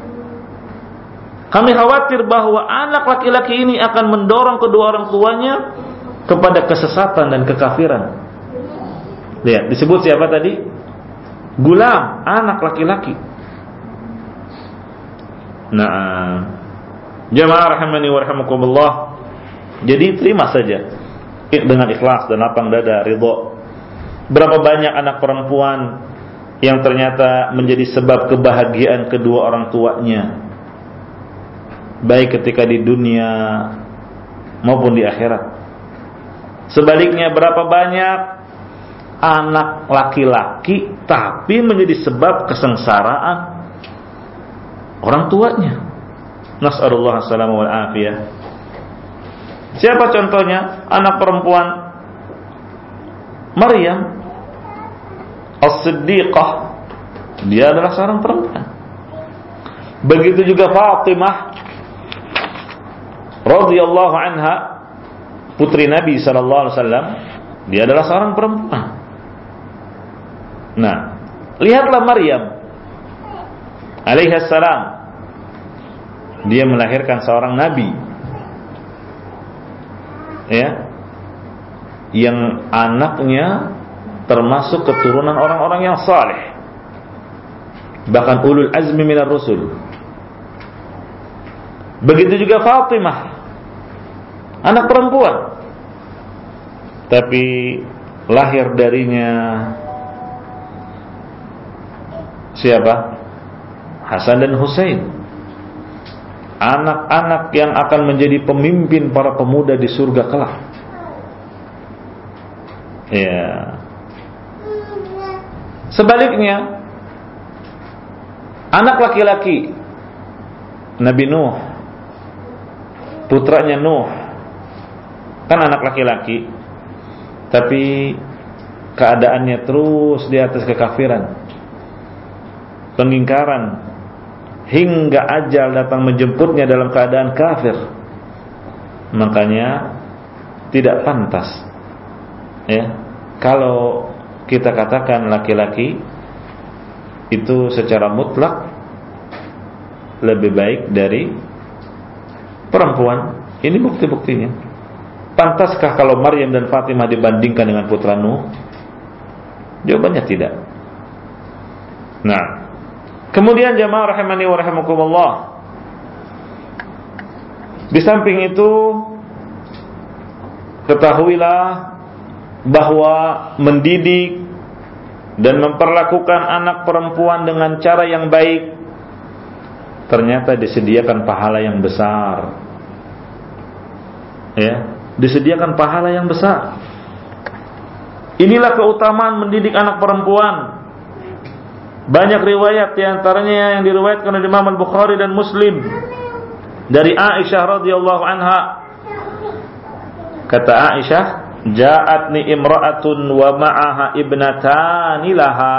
Kami khawatir bahwa anak laki-laki ini akan mendorong kedua orang tuanya kepada kesesatan dan kekafiran. Lihat, disebut siapa tadi? Gulam, anak laki-laki. Nah, jamaah rahimani wa rahimakumullah. Jadi terima saja dengan ikhlas dan lapang dada, ridha. Berapa banyak anak perempuan yang ternyata menjadi sebab kebahagiaan kedua orang tuanya, baik ketika di dunia maupun di akhirat. Sebaliknya berapa banyak anak laki-laki tapi menjadi sebab kesengsaraan orang tuanya. Nas'alullah as-salama wal afiyah. Siapa contohnya? Anak perempuan Maryam As-Siddiqah. Dia adalah seorang perempuan. Begitu juga Fatimah radhiyallahu anha, putri Nabi sallallahu alaihi wasallam. Dia adalah seorang perempuan. Nah, lihatlah Maryam alaihi salam. Dia melahirkan seorang nabi. Ya, yang anaknya termasuk keturunan orang-orang yang saleh, bahkan ulul azmi minar rusul. Begitu juga Fatimah, anak perempuan, tapi lahir darinya siapa? Hasan dan Husain. Anak-anak yang akan menjadi pemimpin para pemuda di surga kelak. Ya. Sebaliknya, anak laki-laki Nabi Nuh, putranya Nuh, kan anak laki-laki, tapi keadaannya terus di atas kekafiran, pengingkaran, hingga ajal datang menjemputnya dalam keadaan kafir. Makanya tidak pantas, ya, kalau kita katakan laki-laki itu secara mutlak lebih baik dari perempuan. Ini bukti-buktinya. Pantaskah kalau Maryam dan Fatimah dibandingkan dengan putra Nuh? Jawabannya tidak. Nah, kemudian jamaah rahimani wa rahimakumullah, di samping itu ketahuilah bahwa mendidik dan memperlakukan anak perempuan dengan cara yang baik ternyata disediakan pahala yang besar. Ya, disediakan pahala yang besar. Inilah keutamaan mendidik anak perempuan. Banyak riwayat, di antaranya yang diriwayatkan oleh Imam Al-Bukhari dan Muslim dari Aisyah radhiyallahu anha. Kata Aisyah, "Ja'atni imra'atun wa ma'aha ibnatani laha."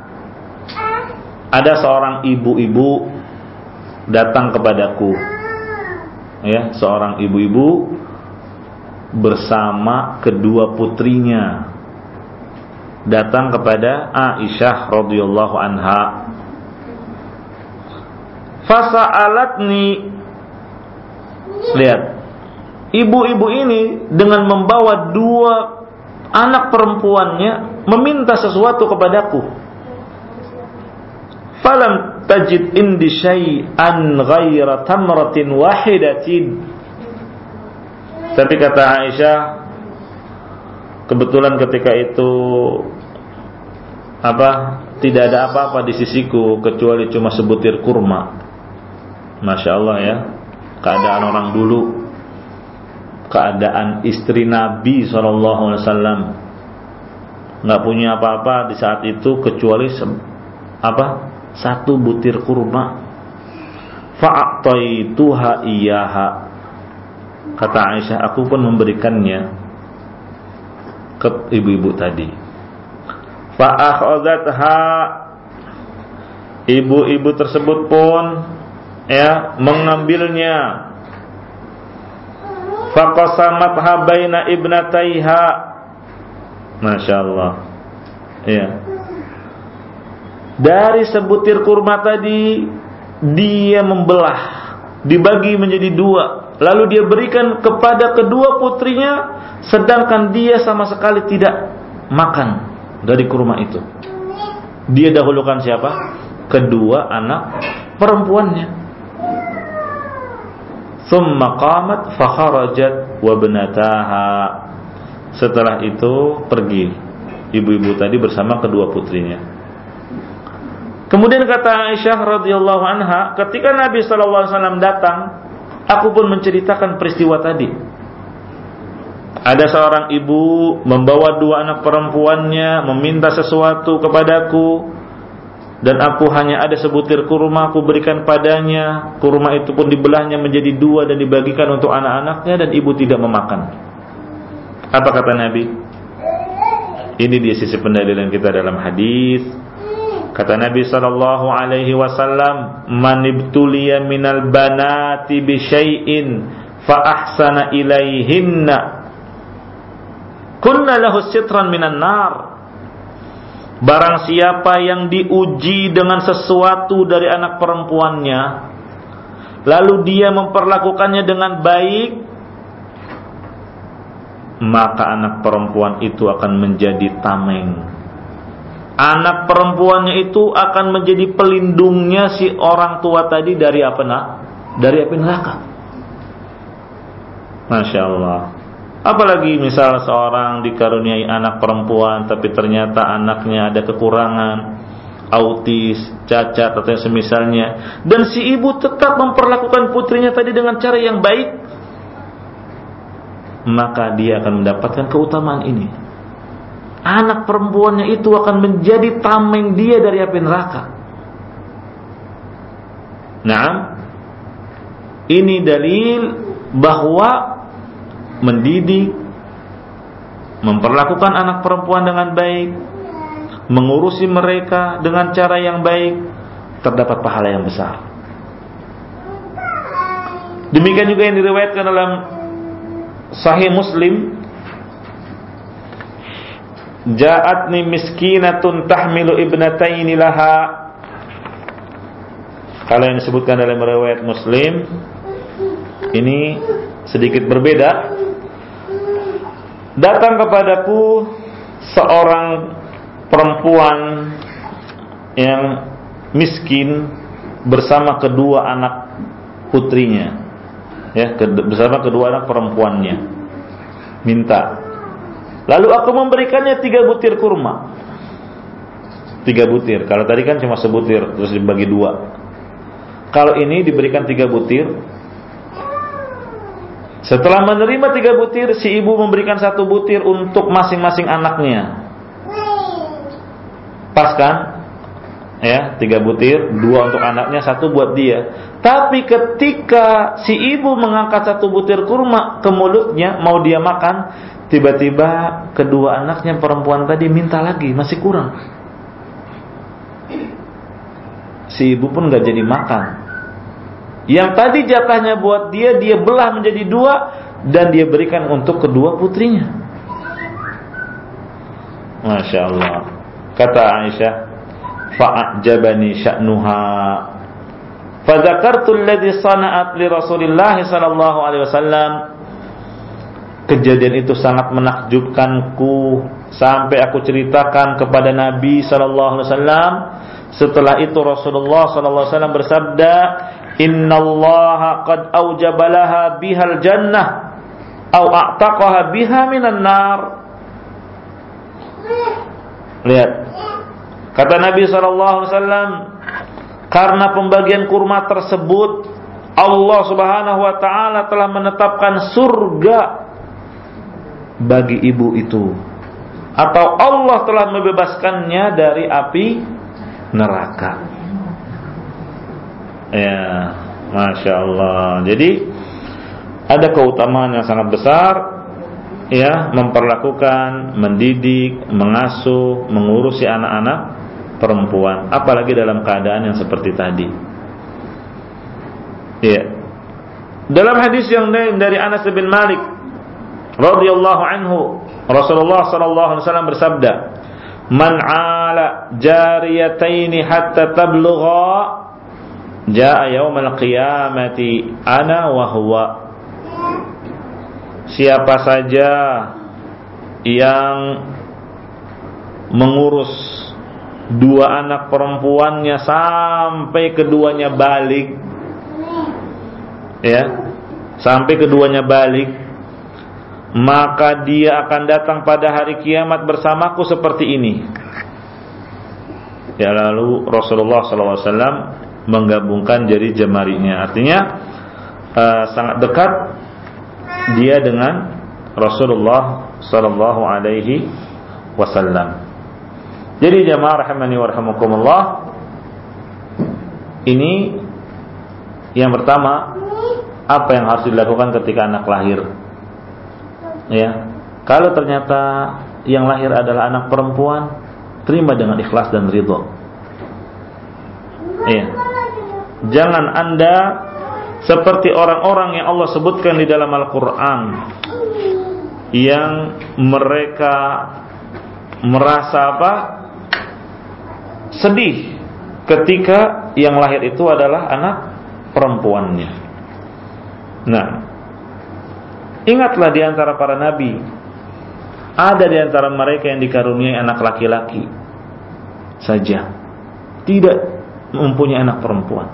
Ada seorang ibu-ibu datang kepadaku. Ya, seorang ibu-ibu bersama kedua putrinya datang kepada Aisyah radhiyallahu anha. Fasa'alatni, lihat, ibu-ibu ini dengan membawa dua anak perempuannya meminta sesuatu kepadaku. Falam tajid indi syai'an ghaira tamratin wahidatin. Tapi kata Aisyah, kebetulan ketika itu tidak ada apa-apa di sisiku kecuali cuma sebutir kurma. Masya Allah ya, keadaan orang dulu, keadaan istri Nabi SAW, nggak punya apa-apa di saat itu kecuali satu butir kurma. Fa'ataituha iyaha. Kata Aisyah, aku pun memberikannya ke ibu-ibu tadi. Fa'akhadhatha, ibu-ibu tersebut pun mengambilnya. Faqasamatha baina ibnataiha. Masya Allah. Ya. Dari sebutir kurma tadi dia membelah, dibagi menjadi dua, lalu dia berikan kepada kedua putrinya, sedangkan dia sama sekali tidak makan dari kurma itu. Dia dahulukan siapa? Kedua anak perempuannya. Thumma qamat fa kharajat wa ibnataha. Setelah itu pergi ibu-ibu tadi bersama kedua putrinya. Kemudian kata Aisyah radhiyallahu anha, ketika Nabi sallallahu alaihi wasallam datang, aku pun menceritakan peristiwa tadi. Ada seorang ibu membawa dua anak perempuannya meminta sesuatu kepadaku, dan aku hanya ada sebutir kurma, aku berikan padanya. Kurma itu pun dibelahnya menjadi dua dan dibagikan untuk anak-anaknya, dan ibu tidak memakan. Apa kata Nabi? Ini dia sisi pendalilan kita dalam hadis. Kata Nabi sallallahu alaihi wasallam, "Man ibtuliya minal banati bi syai'in fa ahsana ilaihinna, kunna lahu sitran minan nar." Barang siapa yang diuji dengan sesuatu dari anak perempuannya, lalu dia memperlakukannya dengan baik, maka anak perempuan itu akan menjadi tameng. Anak perempuannya itu akan menjadi pelindungnya si orang tua tadi dari apa Dari api neraka. Masya Allah. Apalagi misal seorang dikaruniai anak perempuan, tapi ternyata anaknya ada kekurangan, autis, cacat atau yang semisalnya, dan si ibu tetap memperlakukan putrinya tadi dengan cara yang baik, maka dia akan mendapatkan keutamaan ini. Anak perempuannya itu akan menjadi tameng dia dari api neraka. Nah, ini dalil bahwa mendidik, memperlakukan anak perempuan dengan baik, mengurusi mereka dengan cara yang baik, terdapat pahala yang besar. Demikian juga yang diriwayatkan dalam Sahih Muslim, ja'atni miskinatun tahmilu ibnataini laha. Kalau yang disebutkan dalam riwayat Muslim ini sedikit berbeda. Datang kepadaku seorang perempuan yang miskin bersama kedua anak putrinya, ya, bersama kedua anak perempuannya, minta. Lalu aku memberikannya 3 butir kurma. 3 butir. Kalau tadi kan cuma sebutir terus dibagi 2. Kalau ini diberikan 3 butir. Setelah menerima 3 butir, si ibu memberikan 1 butir untuk masing-masing anaknya. Pas kan? Ya, 3 butir, 2 untuk anaknya, 1 buat dia. Tapi ketika si ibu mengangkat 1 butir kurma ke mulutnya, mau dia makan, tiba-tiba kedua anaknya perempuan tadi minta lagi, masih kurang. Si ibu pun gak jadi makan. Yang tadi jatahnya buat dia, dia belah menjadi 2 dan dia berikan untuk kedua putrinya. Masya Allah. Kata Aisyah, fa'ajabani sya'nuha, fadzakartu alladhi sana'at li Rasulillah sallallahu alaihi wasallam. Kejadian itu sangat menakjubkanku sampai aku ceritakan kepada Nabi sallallahu alaihi wasallam. Setelah itu Rasulullah sallallahu alaihi wasallam bersabda, innallaha qad aujabalaha bihal jannah au a'taqaha biha minan nar. Lihat, kata Nabi sallallahu alaihi wasallam, karena pembagian kurma tersebut Allah Subhanahu wa taala telah menetapkan surga bagi ibu itu, atau Allah telah membebaskannya dari api neraka. Ya, Masya Allah. Jadi ada keutamaan yang sangat besar, ya, memperlakukan, mendidik, mengasuh, mengurusi anak-anak perempuan, apalagi dalam keadaan yang seperti tadi. Ya. Dalam hadis yang lain dari Anas bin Malik radhiyallahu anhu, Rasulullah sallallahu alaihi wasallam bersabda, man 'ala jariyataini hatta tablugha jaa yaumal qiyamati ana wa huwa. Siapa saja yang mengurus 2 anak perempuannya sampai keduanya balik, ya, sampai keduanya balik, maka dia akan datang pada hari kiamat bersamaku seperti ini. Ya, lalu Rasulullah SAW menggabungkan jari jemarinya, artinya sangat dekat dia dengan Rasulullah sallallahu alaihi wasallam. Jadi jamaah rahimani wa rahimakumullah, ini yang pertama, apa yang harus dilakukan ketika anak lahir. Ya, kalau ternyata yang lahir adalah anak perempuan, terima dengan ikhlas dan ridha. Ya. Jangan Anda seperti orang-orang yang Allah sebutkan di dalam Al-Quran, yang mereka merasa sedih ketika yang lahir itu adalah anak perempuannya. Nah, ingatlah di antara para nabi, ada di antara mereka yang dikaruniai anak laki-laki saja, tidak mempunyai anak perempuan.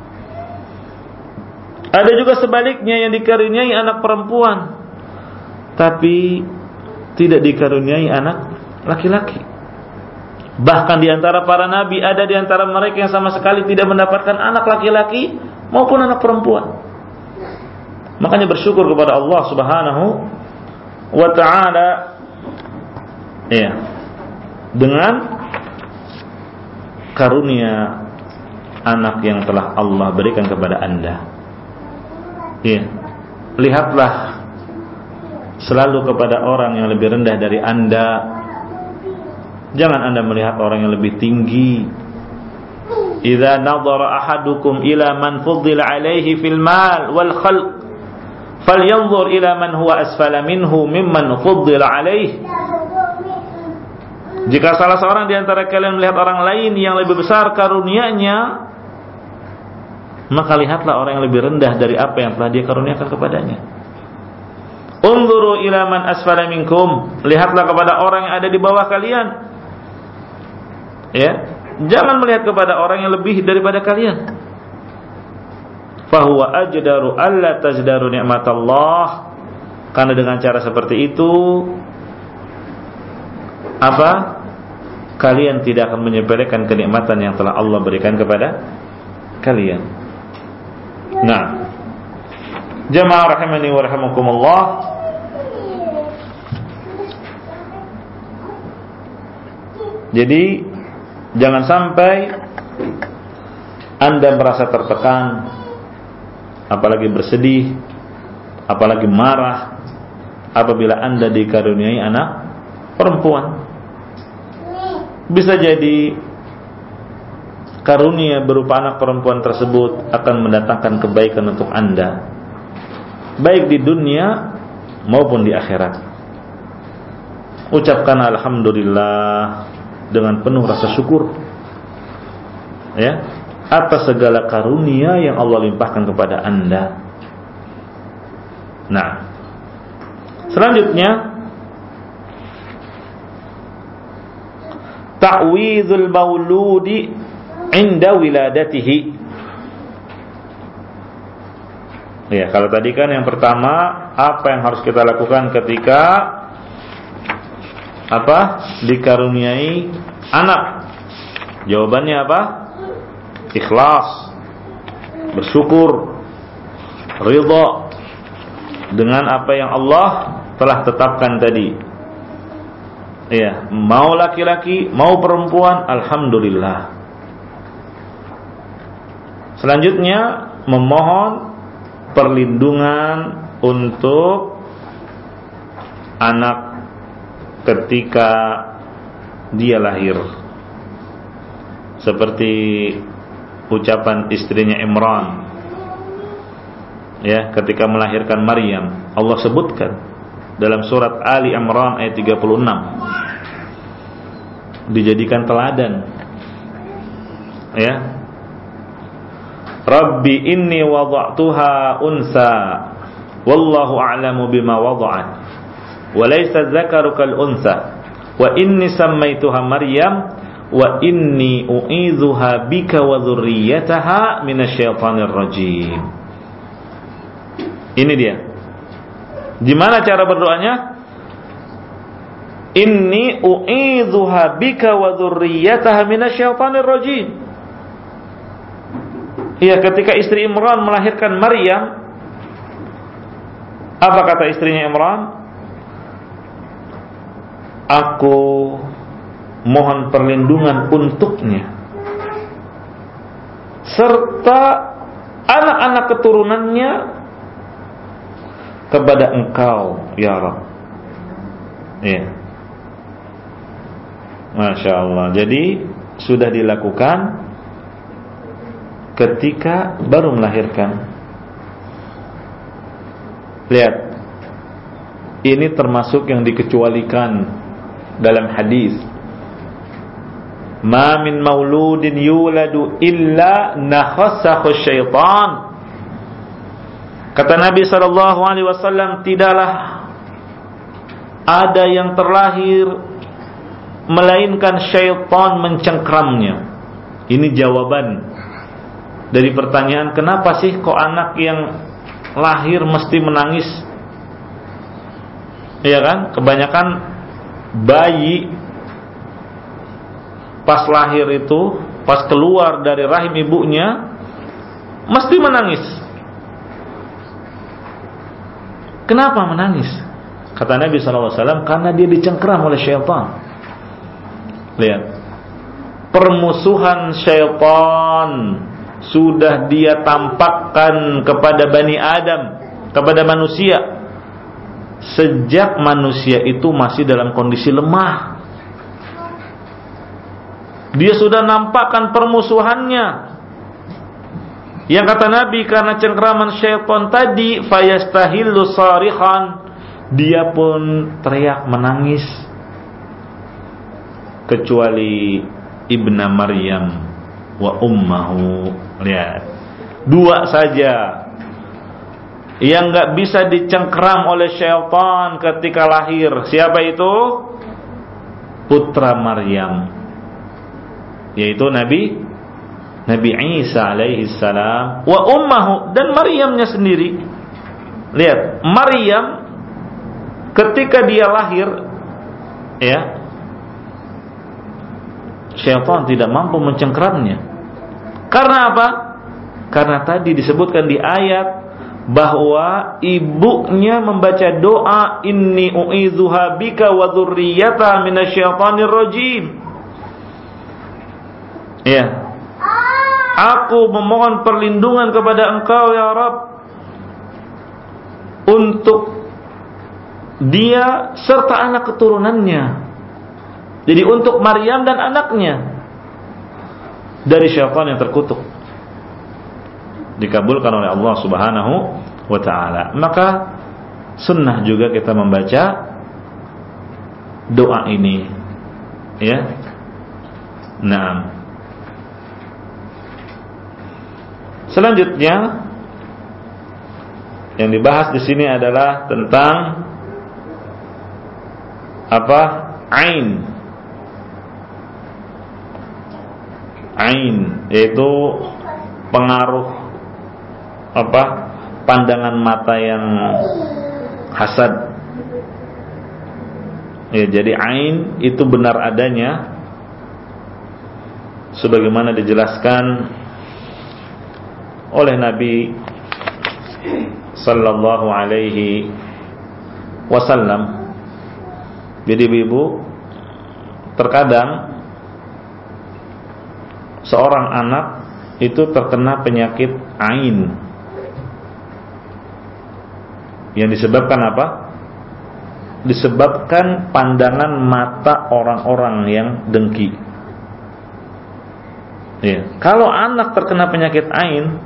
Ada juga sebaliknya yang dikaruniai anak perempuan tapi tidak dikaruniai anak laki-laki. Bahkan di antara para nabi ada di antara mereka yang sama sekali tidak mendapatkan anak laki-laki maupun anak perempuan. Makanya bersyukur kepada Allah Subhanahu wa taala ya, dengan karunia anak yang telah Allah berikan kepada Anda. Ya. Lihatlah selalu kepada orang yang lebih rendah dari Anda. Jangan Anda melihat orang yang lebih tinggi. Idza nadhara ahadukum ila man fuddila alaihi fil mal wal khalq falyanzur ila man huwa asfala minhu mimman fuddila alaihi. Jika salah seorang di antara kalian melihat orang lain yang lebih besar karunia-Nya, maka lihatlah orang yang lebih rendah dari apa yang telah Dia karuniakan kepadanya. Unzuru ila man asfala minkum, lihatlah kepada orang yang ada di bawah kalian. Ya, jangan melihat kepada orang yang lebih daripada kalian. Fahuwa ajdaru alla tajdaru ni'matallah. Karena dengan cara seperti itu, apa? Kalian tidak akan menyepelekan kenikmatan yang telah Allah berikan kepada kalian. Nah, jamaah rahimani wa rahimakumullah, jadi jangan sampai Anda merasa tertekan, apalagi bersedih, apalagi marah apabila Anda dikaruniai anak perempuan. Bisa jadi karunia berupa anak perempuan tersebut akan mendatangkan kebaikan untuk Anda, baik di dunia maupun di akhirat. Ucapkan alhamdulillah dengan penuh rasa syukur, ya, atas segala karunia yang Allah limpahkan kepada Anda. Nah, selanjutnya ta'widul mauludi inda wiladatihi. Ya, kalau tadi kan yang pertama, apa yang harus kita lakukan ketika apa? Dikaruniai anak. Jawabannya apa? Ikhlas, bersyukur, ridha dengan apa yang Allah telah tetapkan tadi. Ya, mau laki-laki, mau perempuan, alhamdulillah. Selanjutnya memohon perlindungan untuk anak ketika dia lahir, seperti ucapan istrinya Imran, ya, ketika melahirkan Maryam. Allah sebutkan dalam surat Ali Imran ayat 36, dijadikan teladan, ya. Rabbi inni wada'tuha unsa wallahu a'lamu bima wada'at wa laysa dzakaru kal unsa wa inni sammaituha Maryam wa inni u'idzuha bika wa dzurriyyataha minasyaitonir rajim. Ini dia. Gimana cara berdoanya? Inni u'idzuha bika wa dzurriyyataha minasyaitonir rajim. Iya, ketika istri Imran melahirkan Maryam, apa kata istrinya Imran? Aku mohon perlindungan untuknya serta anak-anak keturunannya kepada Engkau, ya Rabb. Iya. Masya Allah. Jadi sudah dilakukan ketika baru melahirkan. Lihat, ini termasuk yang dikecualikan dalam hadis. Ma min mauludin yuladu illa nakhassahu syaitan. Kata Nabi SAW, tidaklah ada yang terlahir melainkan syaitan mencengkramnya. Ini jawaban dari pertanyaan, kenapa sih kok anak yang lahir mesti menangis? Iya kan? Kebanyakan bayi pas lahir itu, pas keluar dari rahim ibunya, mesti menangis. Kenapa menangis? Kata Nabi SAW, karena dia dicengkeram oleh syaitan. Lihat, permusuhan syaitan sudah dia tampakkan kepada Bani Adam, kepada manusia, sejak manusia itu masih dalam kondisi lemah. Dia sudah nampakkan permusuhannya. Yang kata Nabi, karena cengkeraman syaitan tadi, fayastahillu sarikhan, dia pun teriak menangis, kecuali ibna Maryam wa ummahu. Lihat, dua saja yang gak bisa dicengkeram oleh syaitan ketika lahir. Siapa itu? Putra Maryam, yaitu Nabi Isa alaihi salam, wa ummahu, dan Maryamnya sendiri. Lihat, Maryam ketika dia lahir, ya, syaitan tidak mampu mencengkeramnya. Karena apa? Karena tadi disebutkan di ayat bahwa ibunya membaca doa, inni u'idzuha bika wa dzurriyyataha minasyaitonir rajim. Ya, aku memohon perlindungan kepada Engkau ya Rabb untuk dia serta anak keturunannya. Jadi untuk Maryam dan anaknya dari syaitan yang terkutuk. Dikabulkan oleh Allah Subhanahu wa ta'ala. Maka sunnah juga kita membaca doa ini, ya. Nah, selanjutnya yang dibahas di sini adalah tentang apa? Ain, yaitu pengaruh apa? Pandangan mata yang hasad. Ya, jadi ain itu benar adanya sebagaimana dijelaskan oleh Nabi sallallahu alaihi wasallam. Jadi ibu, terkadang seorang anak itu terkena penyakit ain yang disebabkan apa? Disebabkan pandangan mata orang-orang yang dengki. Ya, kalau anak terkena penyakit ain,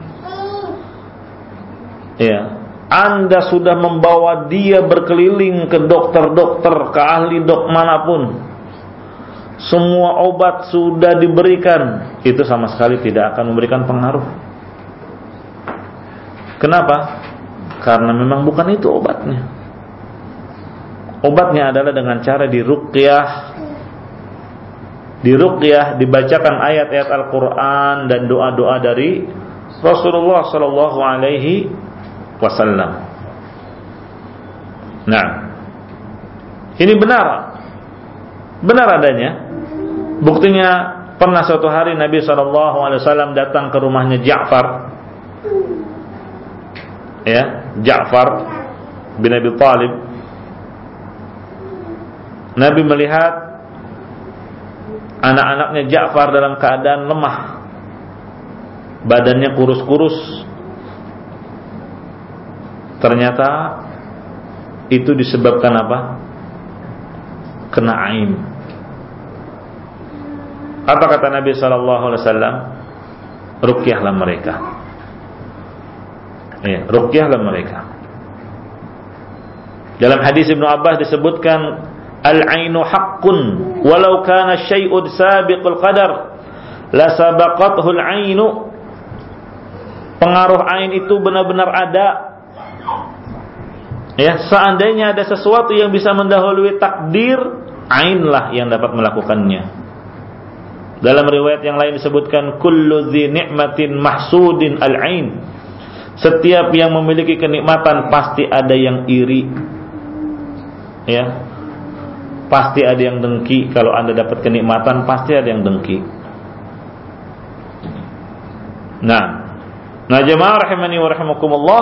ya, Anda sudah membawa dia berkeliling ke dokter-dokter, ke ahli dok manapun, semua obat sudah diberikan, itu sama sekali tidak akan memberikan pengaruh. Kenapa? Karena memang bukan itu obatnya. Obatnya adalah dengan cara diruqyah. Diruqyah, dibacakan ayat-ayat Al-Quran dan doa-doa dari Rasulullah sallallahu alaihi wasallam. Nah, ini benar adanya. Buktinya, pernah suatu hari Nabi SAW datang ke rumahnya Ja'far, ya, Ja'far bin Abi Thalib. Nabi melihat anak-anaknya Ja'far dalam keadaan lemah, badannya kurus-kurus. Ternyata itu disebabkan apa? Kena ain. Apa kata Nabi SAW? Ruqyahlah mereka. Ya, ruqyahlah mereka. Dalam hadis Ibnu Abbas disebutkan, al-ainu haqqun walau kana syai'un sabiqul qadar la sabaqathu al-ainu. Pengaruh ain itu benar-benar ada. Ya, seandainya ada sesuatu yang bisa mendahului takdir, ainlah yang dapat melakukannya. Dalam riwayat yang lain disebutkan, kullu dzi ni'matin mahsudin al-ain. Setiap yang memiliki kenikmatan pasti ada yang iri. Ya. pasti ada yang dengki. Kalau Anda dapat kenikmatan, pasti ada yang dengki. Nah jemaah rahimani wa rahimakumullah,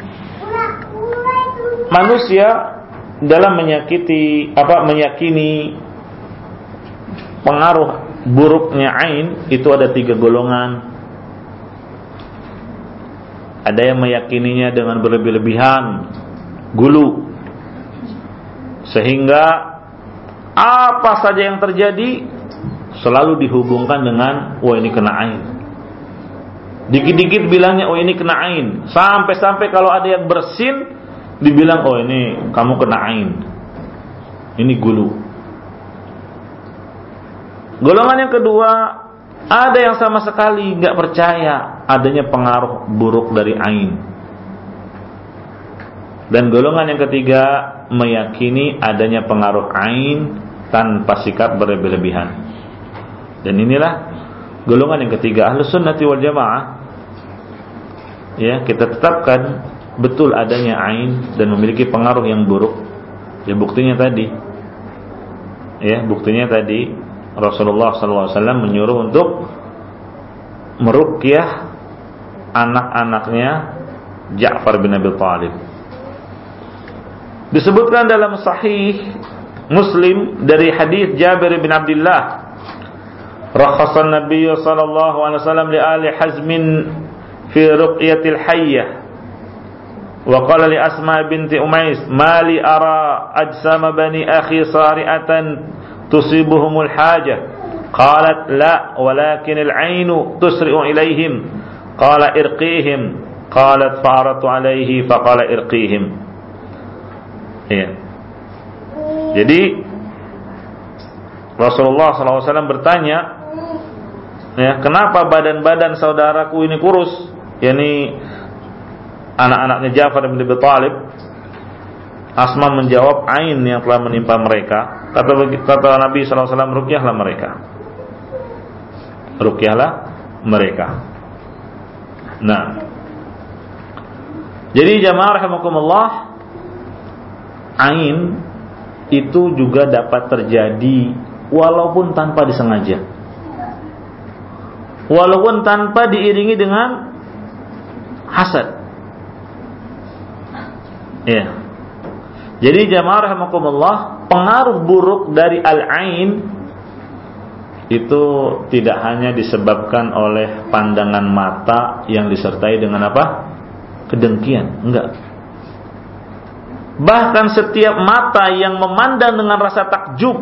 manusia dalam meyakini pengaruh buruknya ain itu ada 3 golongan. Ada yang meyakininya dengan berlebih-lebihan, gulu, sehingga apa saja yang terjadi selalu dihubungkan dengan ini kena ain. Dikit-dikit bilangnya ini kena ain, sampai-sampai kalau ada yang bersin dibilang ini kamu kena ain. Ini gulu. Golongan yang kedua, ada yang sama sekali nggak percaya adanya pengaruh buruk dari ain. Dan golongan yang ketiga meyakini adanya pengaruh ain tanpa sikap berlebih-lebihan. Dan inilah golongan yang ketiga, Ahlus Sunnati wal Jamaah. Ya, kita tetapkan betul adanya ain dan memiliki pengaruh yang buruk. Ya, buktinya tadi Rasulullah SAW menyuruh untuk meruqyah anak-anaknya Ja'far bin Abi Thalib. Disebutkan dalam Sahih Muslim dari hadis Jabir bin Abdullah, rakhasan Nabi sallallahu alaihi wasallam li ali Hazmin fi ruqyatil hayyah, wa qala li Asma binti Umais, ma li ara ajsama bani akhi sari'atan tusibuhumul hajah. Qalat la, walakin al-'ainu tusri'u ilaihim. Qala irqihim. Qalat fa'aratu alaihi faqala irqihim. Ya. Jadi Rasulullah SAW bertanya, ya, kenapa badan-badan saudaraku ini kurus? Yani anak-anaknya Ja'far bin Abi Thalib. Asma menjawab, ain yang telah menimpa mereka. Kata Nabi SAW, ruqyahlah mereka. Nah, jadi jamaah rahimakumullah, ain itu juga dapat terjadi walaupun tanpa disengaja, walaupun tanpa diiringi dengan hasad. Ya. Jadi jamaah rahimakumullah, pengaruh buruk dari al-ain itu tidak hanya disebabkan oleh pandangan mata yang disertai dengan kedengkian, enggak. Bahkan setiap mata yang memandang dengan rasa takjub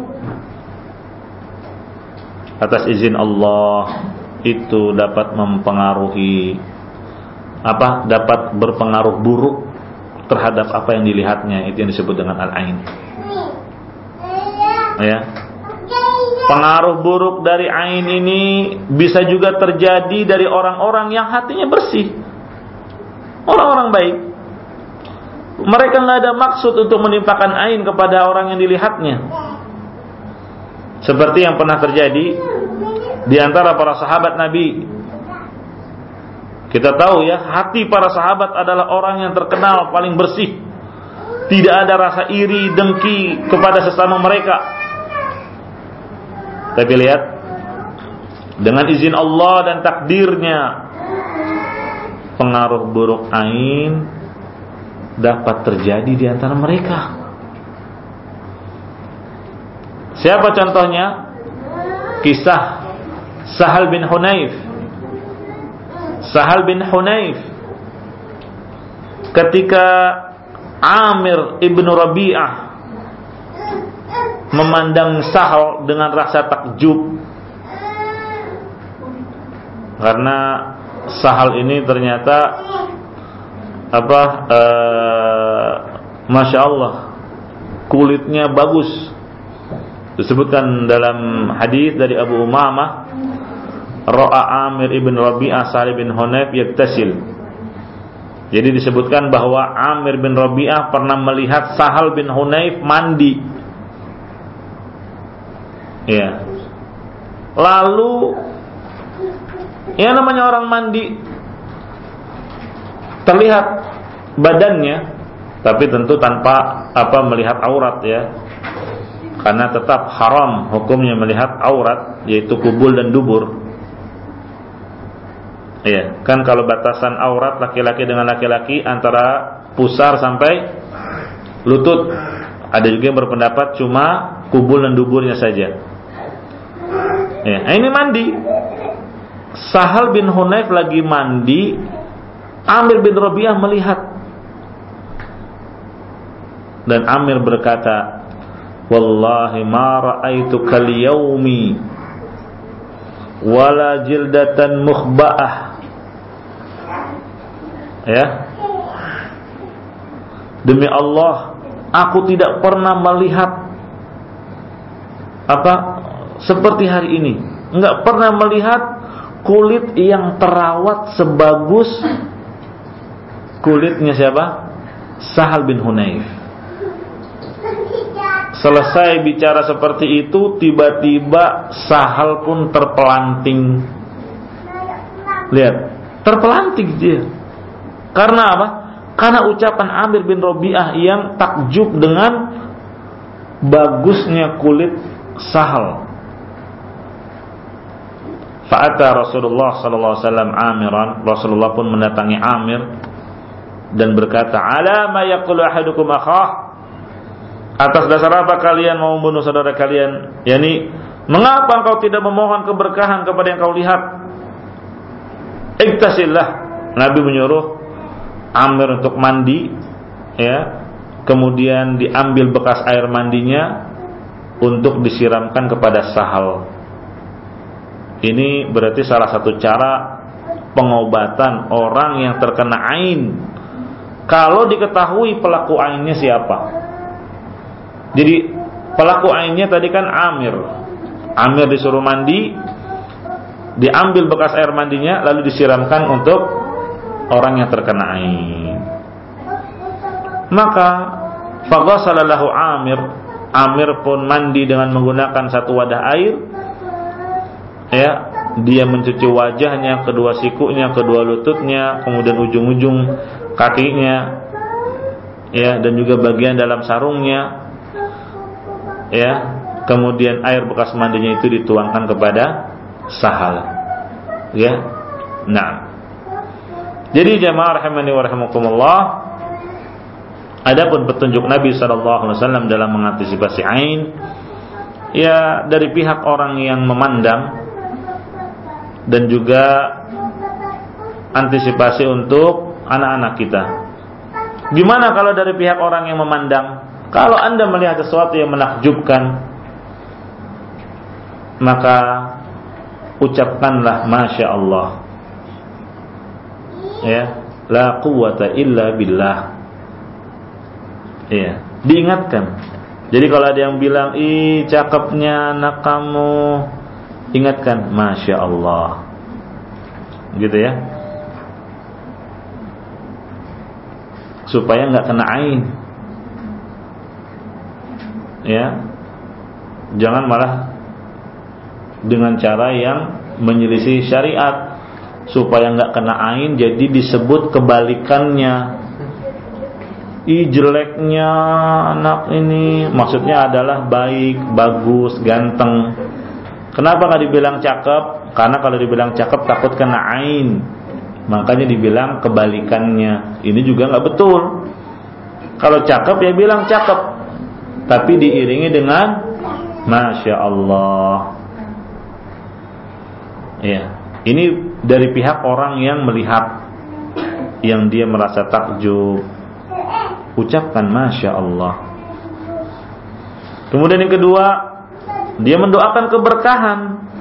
atas izin Allah itu dapat mempengaruhi dapat berpengaruh buruk terhadap apa yang dilihatnya. Itu yang disebut dengan al-ain. Ya. Pengaruh buruk dari ain ini bisa juga terjadi dari orang-orang yang hatinya bersih, orang-orang baik. Mereka nggak ada maksud untuk menimpakan ain kepada orang yang dilihatnya. Seperti yang pernah terjadi di antara para sahabat Nabi. Kita tahu ya, hati para sahabat adalah orang yang terkenal paling bersih. Tidak ada rasa iri, dengki kepada sesama mereka. Tapi lihat, dengan izin Allah dan takdirnya, pengaruh buruk ain dapat terjadi di antara mereka. Siapa contohnya? Kisah Sahal bin Hunayf. Sahal bin Hunayf ketika Amir ibn Rabi'ah memandang Sahal dengan rasa takjub, karena Sahal ini ternyata Masya Allah, kulitnya bagus. Disebutkan dalam hadis dari Abu Umamah, Ra'a Amir ibn Rabi'ah Sahal bin Hunayf yaktasil. Jadi disebutkan bahwa Amir bin Rabi'ah pernah melihat Sahal bin Hunayf mandi. Ya. Lalu, ya namanya orang mandi, terlihat badannya, tapi tentu tanpa melihat aurat ya. karena tetap haram hukumnya melihat aurat, yaitu kubul dan dubur. Iya, kan kalau batasan aurat laki-laki dengan laki-laki antara pusar sampai lutut. Ada juga yang berpendapat cuma kubul dan duburnya saja. Ya, ini mandi. Sahal bin Hunayf lagi mandi, Amir bin Rabi'ah melihat. Dan Amir berkata, "Wallahi ma ra'aitu kal yaumi wala jildatan mukhba'ah." Ya. Demi Allah, aku tidak pernah melihat seperti hari ini. Enggak pernah melihat kulit yang terawat sebagus kulitnya siapa? Sahal bin Hunayf. Selesai bicara seperti itu, tiba-tiba Sahal pun terpelanting. Lihat, terpelanting dia. Karena apa? Karena ucapan Amir bin Rabi'ah yang takjub dengan bagusnya kulit Sahal. Fa'ata Rasulullah sallallahu alaihi wasallam Amiran. Rasulullah pun mendatangi Amir dan berkata, "Ala ma yaqulu ahadukum akhah?" Atas dasar apa kalian mau membunuh saudara kalian? Yani, mengapa engkau tidak memohon keberkahan kepada yang kau lihat? Iktasillah. Nabi menyuruh Amir untuk mandi, ya. Kemudian diambil bekas air mandinya untuk disiramkan kepada Sahal. Ini berarti salah satu cara pengobatan orang yang terkena ain. Kalau diketahui pelaku ainnya siapa. Jadi pelaku ainnya tadi kan Amir. Amir disuruh mandi, diambil bekas air mandinya lalu disiramkan untuk orang yang terkena ain. Maka faghassalahu Amir. Amir pun mandi dengan menggunakan satu wadah air. Ya, dia mencuci wajahnya, kedua sikunya, kedua lututnya, kemudian ujung-ujung kakinya, ya, dan juga bagian dalam sarungnya. Ya, kemudian air bekas mandinya itu dituangkan kepada Sahal. Ya. Nah, jadi jamaah rahimani wa rahimakumullah, adapun petunjuk Nabi sallallahu alaihi wasallam dalam mengantisipasi ain, ya, dari pihak orang yang memandang dan juga antisipasi untuk anak-anak kita. Gimana kalau dari pihak orang yang memandang? Kalau Anda melihat sesuatu yang menakjubkan, maka ucapkanlah Masya Allah. Ya, la quwwata illa billah. Ya, diingatkan. Jadi kalau ada yang bilang, "Ih, cakepnya anak kamu," ingatkan Masya Allah. Gitu ya. Supaya enggak kena ain. Ya. Jangan malah dengan cara yang menyelisih syariat supaya enggak kena ain, jadi disebut kebalikannya. Ih, jeleknya anak ini, maksudnya adalah baik, bagus, ganteng. Kenapa enggak dibilang cakep? Karena kalau dibilang cakep takut kena ain. Makanya dibilang kebalikannya. Ini juga enggak betul. Kalau cakep ya bilang cakep, tapi diiringi dengan Masya Allah. Ya, ini dari pihak orang yang melihat, yang dia merasa takjub, ucapkan Masya Allah. Kemudian yang kedua, dia mendoakan keberkahan.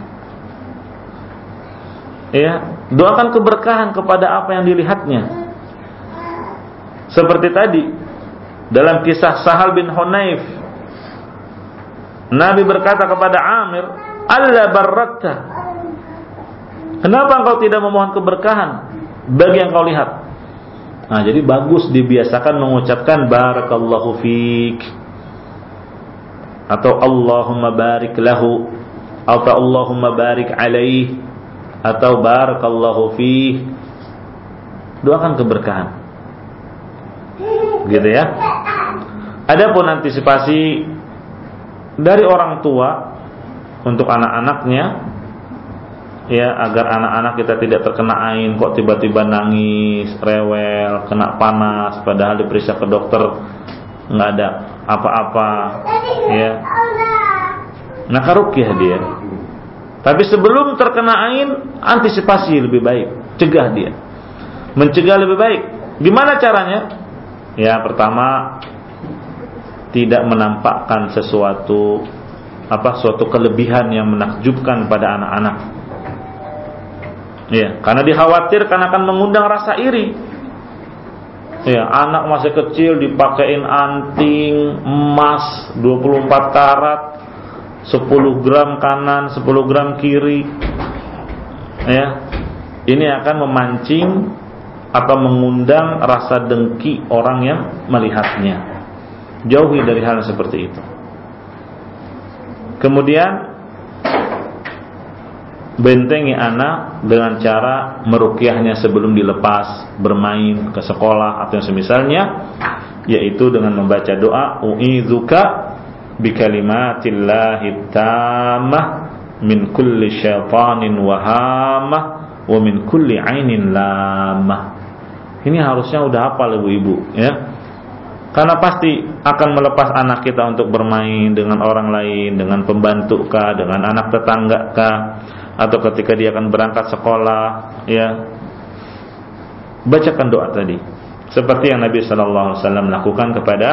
Ya, doakan keberkahan kepada apa yang dilihatnya. Seperti tadi dalam kisah Sahal bin Hunayf, Nabi berkata kepada Amir, "Alla barakta." Kenapa engkau tidak memohon keberkahan bagi yang kau lihat? Nah, jadi bagus dibiasakan mengucapkan barakallahu fiik, atau Allahumma barik lahu, atau Allahumma barik alaih, atau barakallahu fiih. Doakan keberkahan. Gitu ya. Adapun antisipasi dari orang tua untuk anak-anaknya, ya, agar anak-anak kita tidak terkena ain, kok tiba-tiba nangis, rewel, kena panas, padahal diperiksa ke dokter nggak ada apa-apa, ya. Maka ruqyah dia. Tapi sebelum terkena ain, antisipasi lebih baik, cegah dia. Mencegah lebih baik. Gimana caranya? Ya, pertama, tidak menampakkan suatu kelebihan yang menakjubkan pada anak-anak. Ya, karena dikhawatirkan akan mengundang rasa iri. Ya, anak masih kecil dipakein anting emas 24 karat, 10 gram kanan, 10 gram kiri. Ya, ini akan memancing atau mengundang rasa dengki orang yang melihatnya. Jauhi dari hal seperti itu. Kemudian bentengi anak dengan cara meruqyahnya sebelum dilepas bermain ke sekolah atau yang semisalnya, yaitu dengan membaca doa u'idzuka bikalimatillahi tammah min kulli syaitanin wahamah wa min kulli ainin lamah. Ini harusnya udah hafal ibu-ibu, ya. Karena pasti akan melepas anak kita untuk bermain dengan orang lain, dengan pembantu kah, dengan anak tetangga kah, atau ketika dia akan berangkat sekolah, ya. Bacakan doa tadi, seperti yang Nabi sallallahu alaihi wasallam lakukan kepada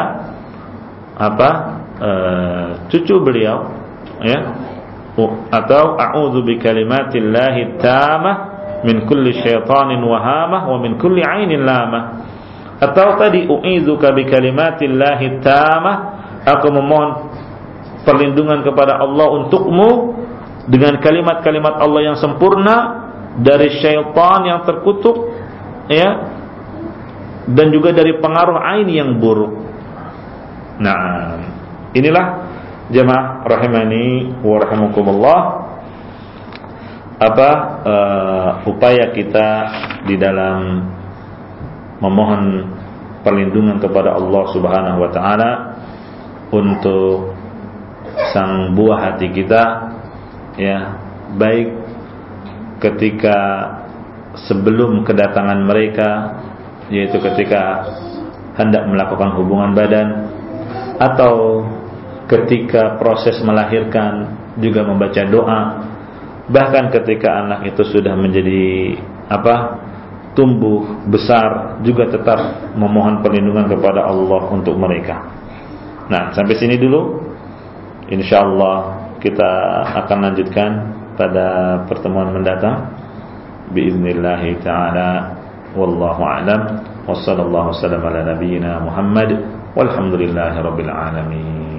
cucu beliau, ya. Atau a'udzu bikalimatillahi tammah min kulli syaitanin wahamah wa min kulli ainin lamah. Atau tadi u'idzuka bikalimatillahi tammah, aku memohon perlindungan kepada Allah untukmu dengan kalimat-kalimat Allah yang sempurna dari syaitan yang terkutuk, ya, dan juga dari pengaruh ain yang buruk. Nah, inilah jemaah rahimani wa rahimakumullah upaya kita di dalam memohon perlindungan kepada Allah Subhanahu wa taala untuk sang buah hati kita, ya, baik ketika sebelum kedatangan mereka, yaitu ketika hendak melakukan hubungan badan, atau ketika proses melahirkan juga membaca doa, bahkan ketika anak itu sudah menjadi tumbuh besar juga tetap memohon perlindungan kepada Allah untuk mereka. Nah, sampai sini dulu. Insyaallah kita akan lanjutkan pada pertemuan mendatang biiznillah taala. Wallahu a'lam. Wassallallahu wasallam ala nabiyyina Muhammad walhamdulillahirabbil alamin.